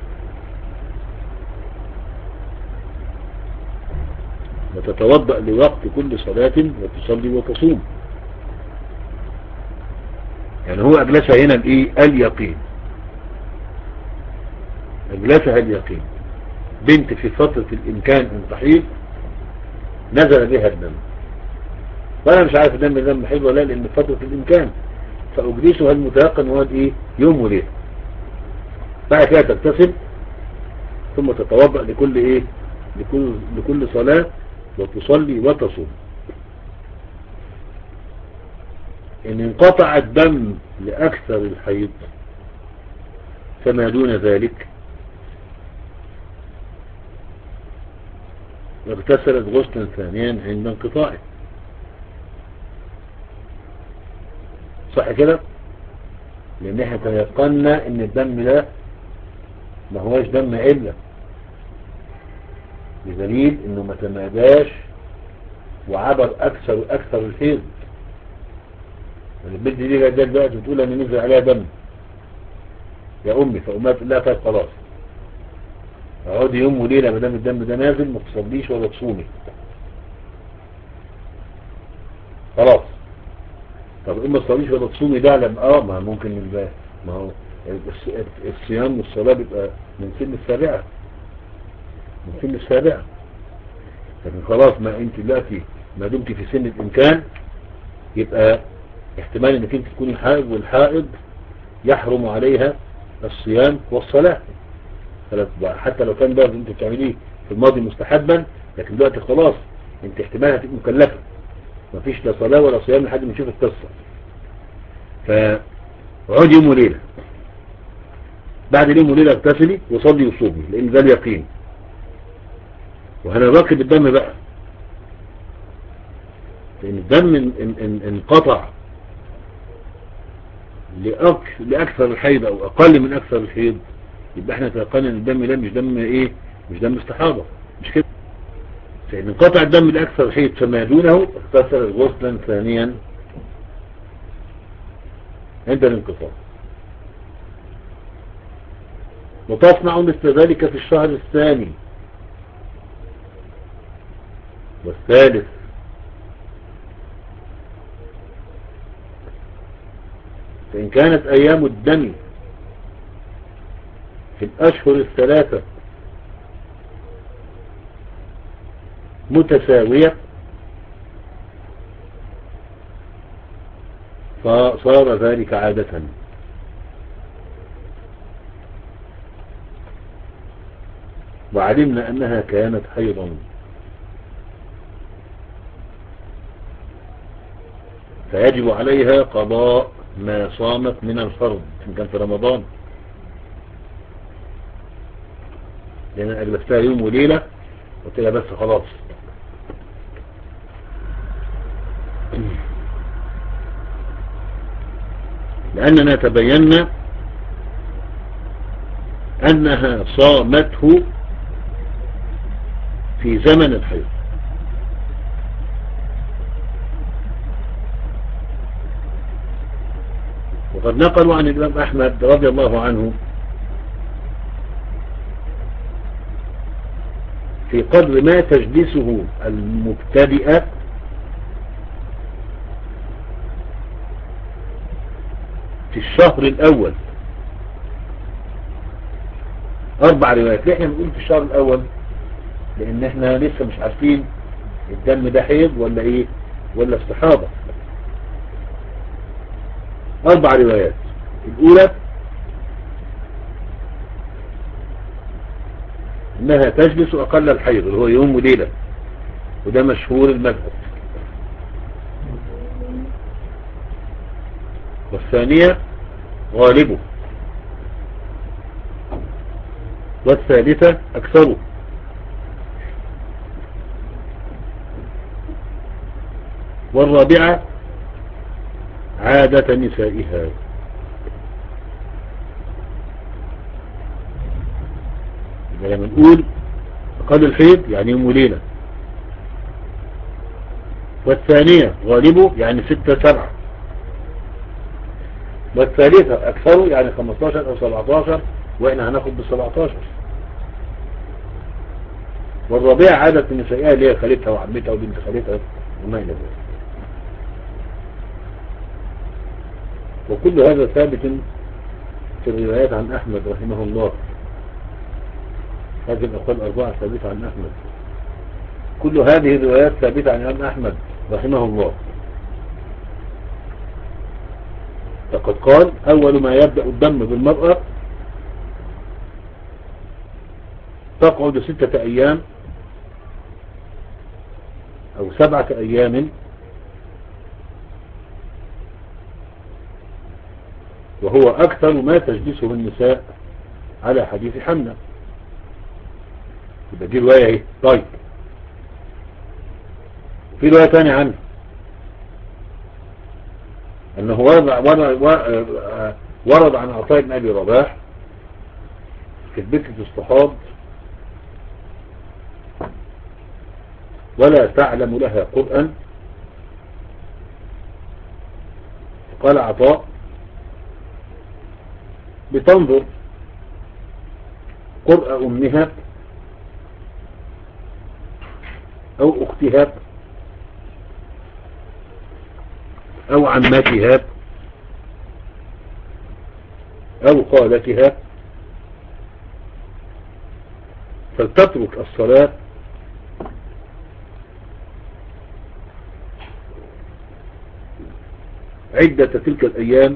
وتتوضأ لوقت كل صلاة وتصلي وتصوم. يعني هو أجلسها هنا الإيه؟ اليقين، أجلسها اليقين. بنت في فترة الإمكان أن تحيض نزل بها الدم، وأنا مش عارف الدم دم حيض ولا، لأن فترة الإمكان، فأجلسها المتيقن وهو الإيه؟ يوم وليلة. بعد كده تغتسل ثم تتوضأ لكل إيه؟ لكل, لكل صلاة وتصلي وتصوم. إن انقطع الدم لأكثر الحيض فما دون ذلك اغتسلت غسلا ثانيا عند انقطاعه. صح كده؟ لأن احنا تيقنا ان الدم ده ما هوش دم إلا، بدليل انه ما تماداش وعبر اكثر واكثر الحيض. البنت دي جايه دلوقتي بتقول ان نزل عليها دم يا امي، فامها تقول لها طيب خلاص اقعدي يوم وليله ما دام الدم ده نازل، ما تصليش ولا تصومي خلاص. طب اما تصليش ولا تصومي ده لما اه ما ممكن يبقى، ما هو الصيام والصلاه بيبقى من سن السابعه، من سن السابعه. لكن خلاص ما انت دلوقتي ما دمت في سن الامكان يبقى احتمال انك انت تكوني حائض، والحائض يحرم عليها الصيام والصلاة. حتى لو كان ده انت بتعمليه في الماضي مستحبا، لكن دلوقتي خلاص انت احتمال هتبقى مكلفة، مفيش لا صلاة ولا صيام لحد ما نشوف القصة. فعود يوم وليلة، بعد اليوم وليلة اغتسلي وصلي وصومي، لان ده اليقين. وهنراقب الدم بقى، لان الدم انقطع لأكثر الحيض أو أقل من أكثر الحيض، يبقى احنا تيقنا ان الدم ده مش دم ايه، مش دم استحاضة، مش كده. فإن انقطع الدم لأكثر الحيض فما دونه اغتسل غسلا ثانيا عند الانقطاع. وتصنع مثل ذلك في الشهر الثاني والثالث. فإن كانت أيام الدم في الأشهر الثلاثة متساوية فصار ذلك عادة. وعلمنا أنها كانت حيضا، فيجب عليها قضاء ما صامت من الفرض إن كان في رمضان، لأن أجلستها يوم وليلة قلت لها بس خلاص. لأننا تبينا أنها صامته في زمن الحيض. وقد نقلوا عن الإمام أحمد رضي الله عنه في قدر ما تجلسه المبتدئة في الشهر الأول. أربع روايات. ليه احنا بنقول في الشهر الأول؟ لأن احنا لسه مش عارفين الدم ده حيض ولا ايه ولا استحاضة. أربع روايات. الأولى انها تجلس اقل الحيض اللي هو يوم وليلة، وده مشهور المذهب. والثانية غالبه، والثالثة اكثره. والرابعة عادة نسائها. لما نقول أقل الحيض يعني يوم وليلة، والثانية غالبه يعني ستة سبعة، والثالثة أكثره يعني خمستاشر أو سبعتاشر، وإحنا هناخد بالسبعتاشر. والرابعة عادة نسائها اللي هي خالتها وعمتها وبنت خالتها وما إلى ذلك. وكل هذا ثابت في الروايات عن أحمد رحمه الله. هذه الأقوال الأربعة ثابتة عن أحمد، كل هذه الروايات ثابتة عن الإمام أحمد رحمه الله. فقد قال أول ما يبدأ الدم بالمرأة تقعد ستة أيام أو سبعة أيام، وهو أكثر ما تجلسه النساء على حديث حمنا. يبقى دي رواية ايه. طيب في رواية ثانية عنه أنه ورد, ورد, ورد عن عطاء بن أبي رباح في البيت تستحاض ولا تعلم لها قرآن، قال عطاء بتنظر قرأ أمها أو أختها أو عماتها أو خالتها، فلتترك الصلاة عدة تلك الأيام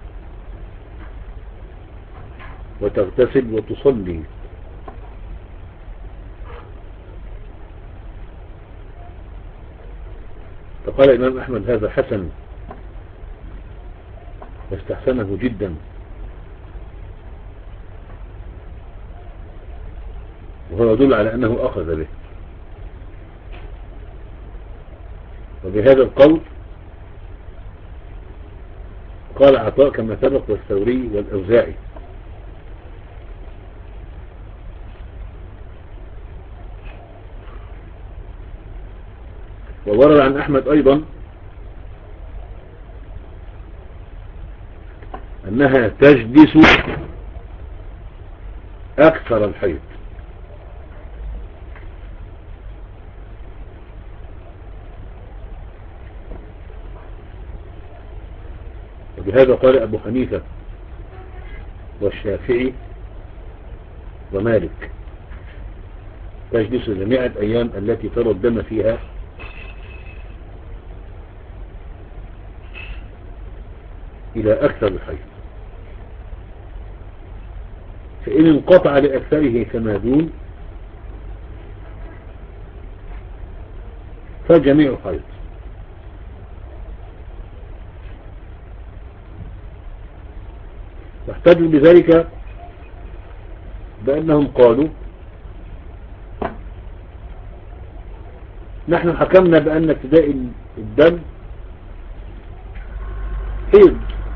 وتغتسل وتصلي. فقال الإمام أحمد هذا حسن واستحسنه جدا، وهو يدل على أنه أخذ به. وبهذا القول قال عطاء كما سبق والثوري والأوزاعي. وورد عن أحمد أيضا أنها تجلس أكثر الحيض، وبهذا قال أبو حنيفة والشافعي ومالك تجلس جميع الأيام التي ترى الدم فيها إلى أكثر الحيض، فإن انقطع لأكثره كما دون فجميع حيض. واحتجوا بذلك بأنهم قالوا نحن حكمنا بأن ابتداء الدم حيض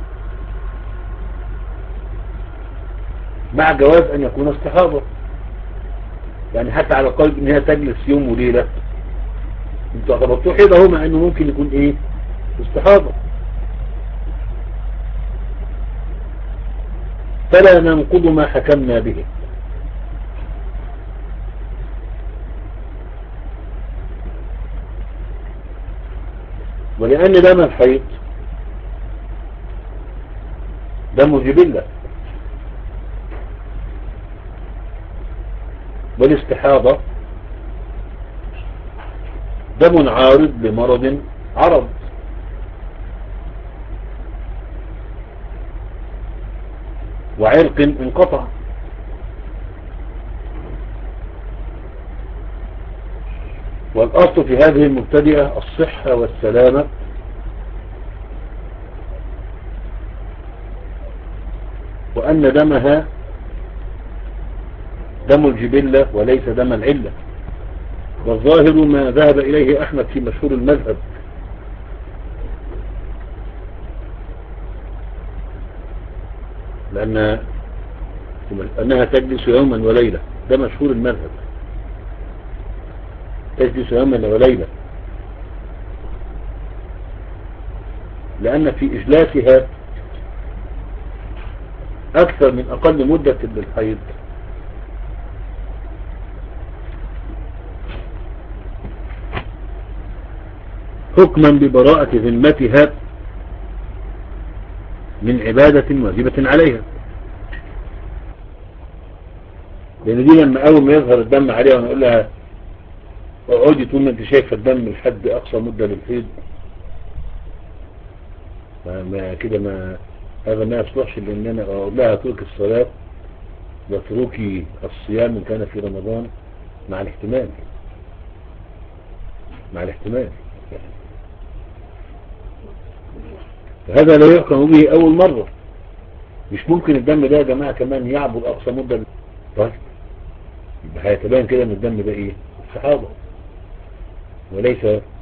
مع جواز أن يكون استحاضة، يعني حتى على قلب أنها تجلس يوم وليلة انتوا اعتبرتوه حيض اهو، مع أنه ممكن يكون إيه استحاضة. فلا ننقض ما حكمنا به، ولأن دم الحيض دم جبلة، والاستحاضة دم عارض لمرض عرض. وعرق انقطع. والأصل في هذه المبتدئة الصحة والسلامة، وأن دمها دم الجبلة وليس دم العلة. والظاهر ما ذهب إليه أحمد في مشهور المذهب لأن أنها تجلس يوما وليلة، ده مشهور المذهب، تجلس يوما وليلة، لأن في إجلاسها أكثر من أقل مدة للحيض حكما ببراءة ذمتها من عبادة واجبة عليها. لأن دي لما أول ما يظهر الدم عليها ونقول لها اقعدي طول ما انت شايفة الدم لحد أقصى مدة للحيض، ما, ما كده ما هذا ما يصلحش لأن أنا أقول لها اتركي الصلاة واتركي الصيام إن كان في رمضان مع الاحتمال مع الاحتمال هذا لا يحكم به أول مرة. مش ممكن الدم ده يا جماعة كمان يعبر أقصى مدة. طيب يبقى هيتبين كده ان الدم ده ايه؟ الصحابة، وليس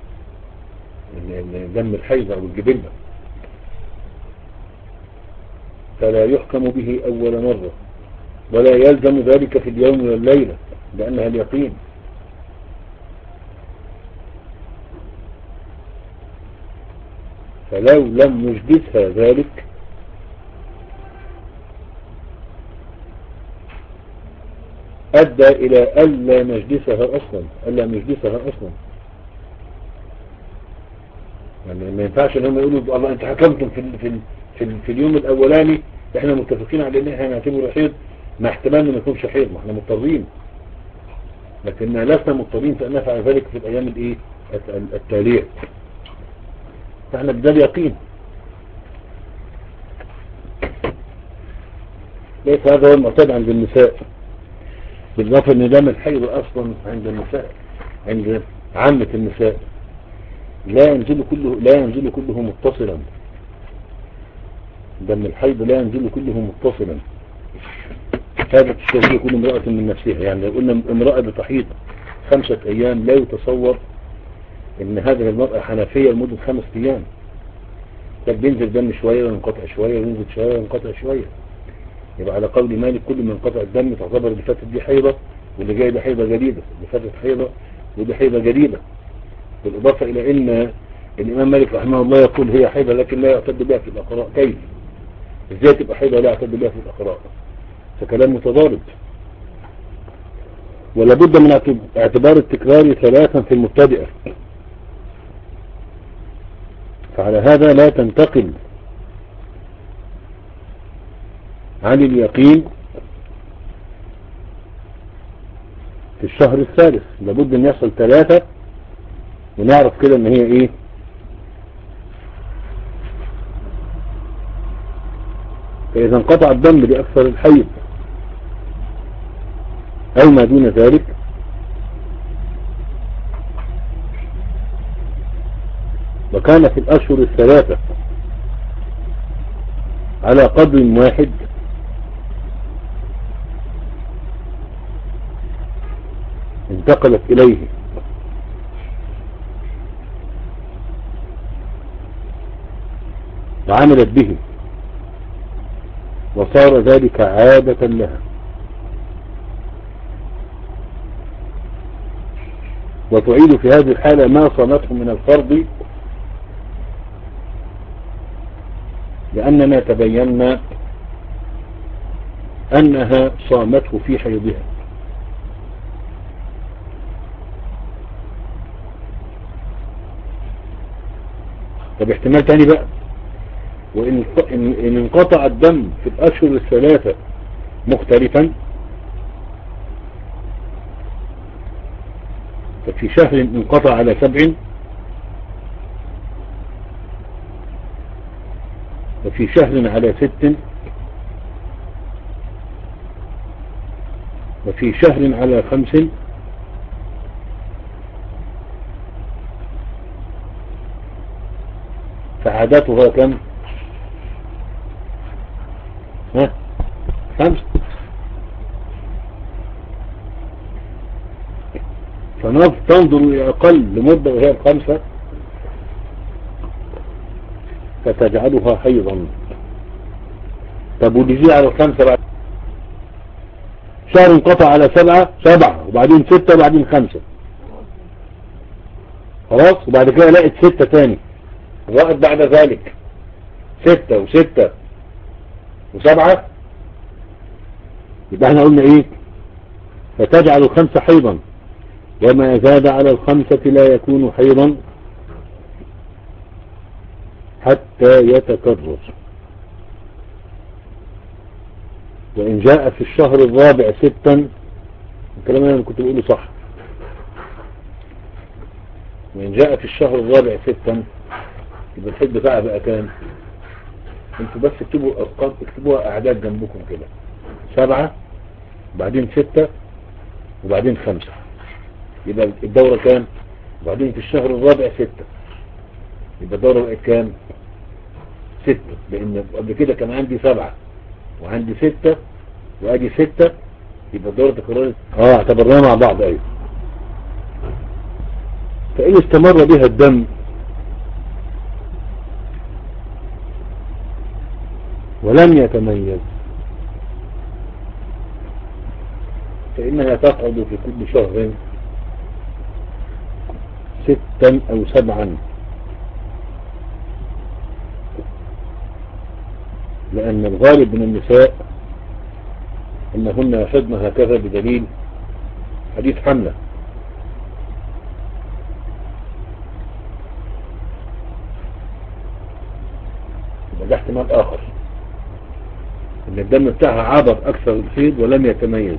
دم الحيض او الجبلة، فلا يحكم به أول مرة، ولا يلزم ذلك في اليوم والليلة لأنها اليقين. فلو لم يجدثها ذلك أدى إلى ألا نجدثها أصلا ألا نجدثها أصلا. يعني ما ينفعش ان هم يقولوا الله انت حكمتم في ال في ال في, ال في اليوم الأولاني احنا متفقين على ان احنا نعتبره حيض مع احتمال انه ما يكونش حيض، ما احنا مضطرين، لكننا لسنا مضطرين فان نفعل ذلك في الايام الايه التالية. فاحنا بدال يقين. ليس هذا هو المعتاد عند النساء، بالإضافة ان دم الحيض اصلا عند النساء عند عامة النساء لا ينزل كله لا ينزل كله متصلا. دم الحيض لا ينزل كله متصلا. هذا تستهزئ كل امرأة من نفسها. يعني لو قلنا امرأة بتحيض خمسة ايام لا يتصور ان هذه المرأة حنفية لمدة خمس ايام، كان بينزل دم شوية وينقطع شوية وينزل شوية وينقطع شوية. يبقى على قول مالك كل من انقطع الدم تعتبر اللي فاتت دي حيضة واللي جاي ده حيضة جديدة، اللي فاتت حيضة ودي حيضة جديدة. بالإضافة إلى أن الإمام مالك رحمه الله يقول هي حيضة لكن لا يعتد بها في الأقراء. كيف؟ إزاي تبقى حيضة لا يعتد بها في الأقراء؟ فكلام متضارب. ولا بد من اعتبار التكرار ثلاثا في المبتدئة. فعلى هذا لا تنتقل عن اليقين في الشهر الثالث. لابد ان يحصل ثلاثة ونعرف كده ان هي ايه. فاذا انقطع الدم لأكثر الحيض او ما دون ذلك وكان في الاشهر الثلاثة على قدر واحد انتقلت اليه وعملت به وصار ذلك عادة لها، وتعيد في هذه الحالة ما صامته من الفرض لأننا تبينا أنها صامته في حيضها. طب احتمال تاني بقى، وإن إن انقطع الدم في الأشهر الثلاثة مختلفا، ففي شهر انقطع على سبع وفي شهر على ست وفي شهر على خمس فعاداتها كم؟ ها خمس. فننظر إلى أقل لمدة وهي الخمسة فتجعلها حيضا طب واللي يزيد على الخمسة بعد شهر انقطع على سبعة سبعة وبعدين ستة وبعدين خمسة خلاص، وبعد كده لقيت ستة تاني وقت بعد ذلك ستة وستة وسبعة، يبقى احنا قلنا ايه؟ فتجعل الخمسة حيضا وما زاد على الخمسة لا يكون حيضا حتى يتكرر. وإن جاء في الشهر الرابع ستا، الكلام اللي كنت بقوله صح، وإن جاء في الشهر الرابع ستا يبقى الحد بتاعها بقى كام؟ انتوا بس اكتبوا ارقام، اكتبوها اعداد جنبكم كده، سبعة وبعدين ستة وبعدين خمسة، يبقى الدورة كام؟ وبعدين في الشهر الرابع ستة، يبقى الدورة بقت كام؟ ستة، لان قبل كده كان عندي سبعة وعندي ستة وادي ستة، يبقى الدورة تكررت. اه اعتبرناها مع بعض. ايوه. فإن استمر بها الدم ولم يتميز فإنها تقعد في كل شهر ستا أو سبعا، لأن الغالب من النساء أنهن يحضن هكذا بدليل حديث حملة. ده احتمال آخر، ان الدم بتاعها عبر اكثر الحيض ولم يتميز.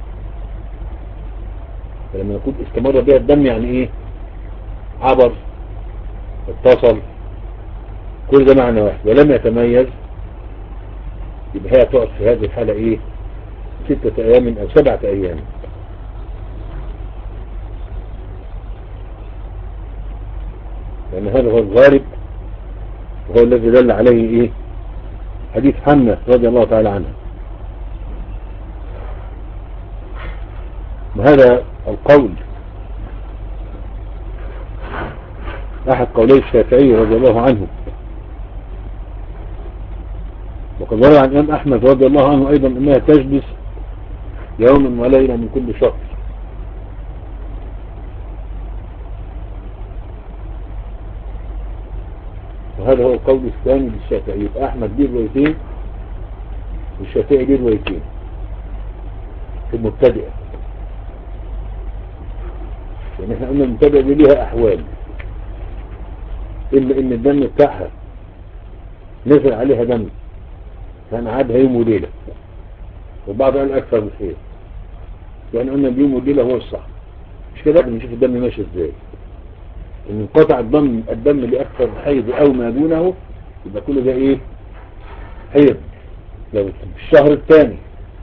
فلما نقول استمر بها الدم يعني ايه؟ عبر، اتصل، كل ده معنى واحد. ولم يتميز يبقى هي تقعد في هذه الحالة ايه؟ ستة ايام او سبعة ايام. لان هذا هو الغالب وهو الذي دل عليه ايه؟ حديث حمنة رضي الله تعالى عنها. وهذا القول احد قولي الشافعي رضي الله عنه، وقد ورد عن الإمام أحمد رضي الله عنه أيضا أنها تجلس يوما وليلة من كل شهر. وهذا هو القول الثاني للشافعي. يبقى أحمد ليه روايتين والشافعي ليه روايتين في المبتدئة. يعني احنا قلنا المبتدئة دي ليها أحوال، إلا إن الدم بتاعها نزل عليها دم كان عادها يوم وليلة، وبعض قال أكثر من خير. يعني قلنا اليوم والليلة هو الصح، مش كده؟ نشوف الدم ماشي ازاي. ان انقطع الدم الدم لأكثر حيض أو ما دونه يبقى كل ده ايه؟ حيض. لو في الشهر الثاني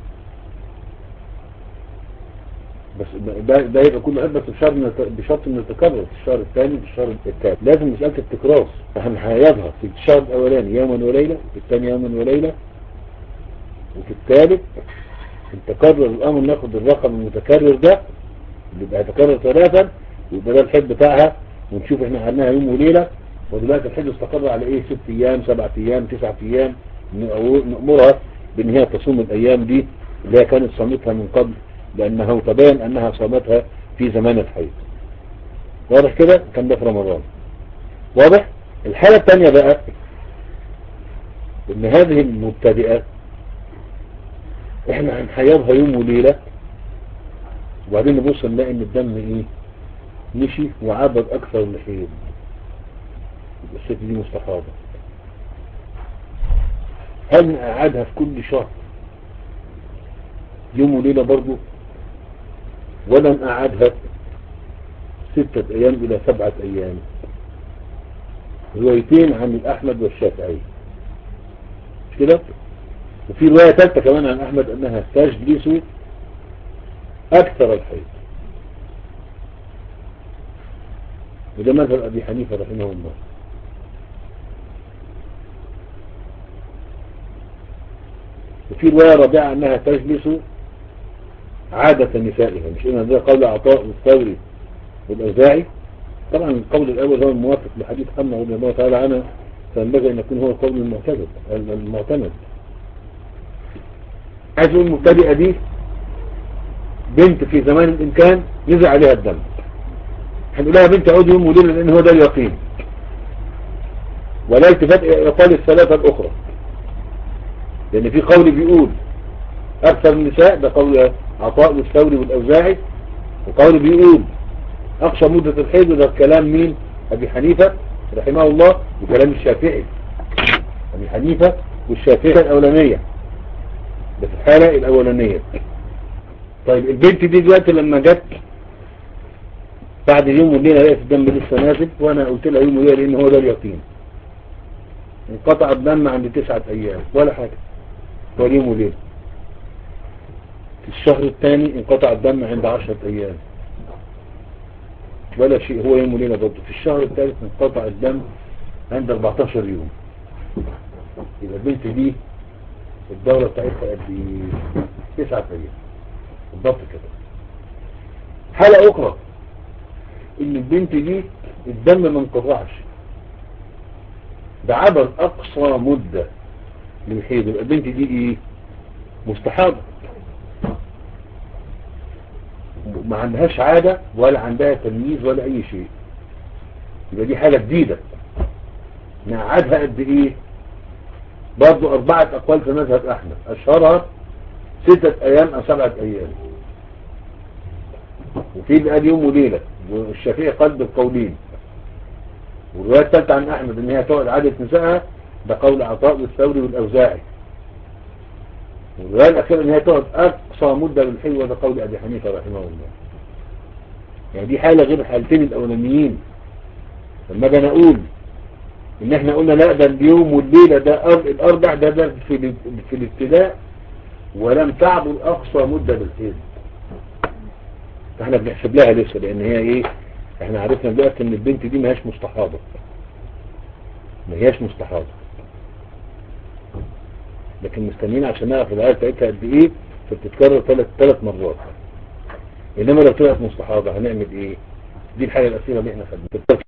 بس ده, ده يبقى كله حيض، بس بشرط بشرط انه يتكرر في الشهر الثاني في الشهر الثالث. لازم مسألة التكرار، هنحيضها في الشهر الأولاني يوما وليلة، في الثاني يوما وليلة، وفي الثالث التكرر. الأمر ناخد الرقم المتكرر ده اللي بقى يتكرر ثلاثا، ويبقى ده الحد بتاعها، ونشوف احنا عملناها يوم وليلة. ودلوقتي الحد استقر على ايه؟ ست ايام، سبعة ايام، تسعة ايام. نأمرها بان هي تصوم الايام دي اللي هي كانت صامتها من قبل، لانه تبين انها صامتها في زمان الحيض. واضح كده؟ كان ده في رمضان. واضح؟ الحالة الثانية بقى ان هذه المبتدئة احنا هنحيضها يوم وليلة، وبعدين نبص نلاقي ان الدم ايه؟ مشي وعبد اكثر من الحيض. الست دي مستحاضة. هل نقعدها في كل شهر يوم وليلة برضو، ولا نقعدها ستة ايام الى سبعة ايام؟ روايتين عن الاحمد والشافعي، مش كده؟ وفي رواية ثالثة كمان عن احمد انها تجلس اكثر الحيض، وده مذهب ابي حنيفة رحمه الله. وفي رواية رابعة انها تجلس عادة نسائها، مش ان ده قول عطاء والثوري والأوزاعي. طبعا القول الاول هو الموافق لحديث حمنا رضي الله تعالى عنه، فينبغي ان يكون هو القول المعتمد المعتمد عايز اقول المبتدئة دي بنت في زمان الامكان نزل عليها الدم، هنقول لها بنت عود يوم وليلة لان هو ده اليقين، ولا التفات يقال الثلاثة الاخرى، لان في قول بيقول اكثر النساء، ده قول عطاء والثوري والاوزاعي، وقول بيقول اقصى مدة الحيض، وده كلام مين؟ ابي حنيفة رحمه الله وكلام الشافعي. ابي حنيفة والشافعي الاولانية، ده في الحالة الاولانية. طيب البنت دي دلوقتي لما جت بعد يوم وليلة لقيت الدم لسه نازل، وانا قلت لها يوم وليلة لان هو ده اليقين، انقطع الدم عند تسعة ايام ولا حاجة، هو يوم وليلة. في الشهر الثاني انقطع الدم عند عشرة ايام ولا شيء، هو يوم وليلة برضه. في الشهر الثالث انقطع الدم عند اربعتاشر يوم. يبقى البنت دي الدورة بتاعتها قد ايه؟ تسعة ايام بالضبط كده. حالة اخرى ان البنت دي الدم ما انقطعش، ده عبر اقصى مدة للحيض، يبقى البنت دي ايه؟ مستحاضة، ما عندهاش عادة ولا عندها تمييز ولا اي شيء، يبقى دي حالة جديدة. نقعدها قد ايه؟ برضو اربعة اقوال في مذهب احمد، اشهرها ستة ايام او سبعة ايام، وفي بقى يوم وليلة، والشافعي قال بالقولين. والرواية الثالثة عن احمد ان هي تقعد عادة نسائها، ده قول عطاء والثوري والاوزاعي. والرواية الاخيرة ان هي تقعد اقصى مدة للحيض، وده قول ابي حنيفة رحمه الله. يعني دي حالة غير الحالتين الاولانيين. لما اجي اقول ان احنا قلنا لا ده اليوم والليلة ده الاربع ده ده في, في الابتداء ولم تعبر اقصى مدة للحيض، فاحنا بنحسب لها لسه، لان هي ايه، احنا عرفنا دلوقتي ان البنت دي ما هياش مستحاضة، ما هياش مستحاضة، لكن مستنيين عشان نعرف العيال بتاعتها قد ايه، فبتتكرر ثلاث ثلاث مرات. انما لو طلعت مستحاضة هنعمل ايه؟ دي الحاجة الاخيرة اللي احنا خدناها.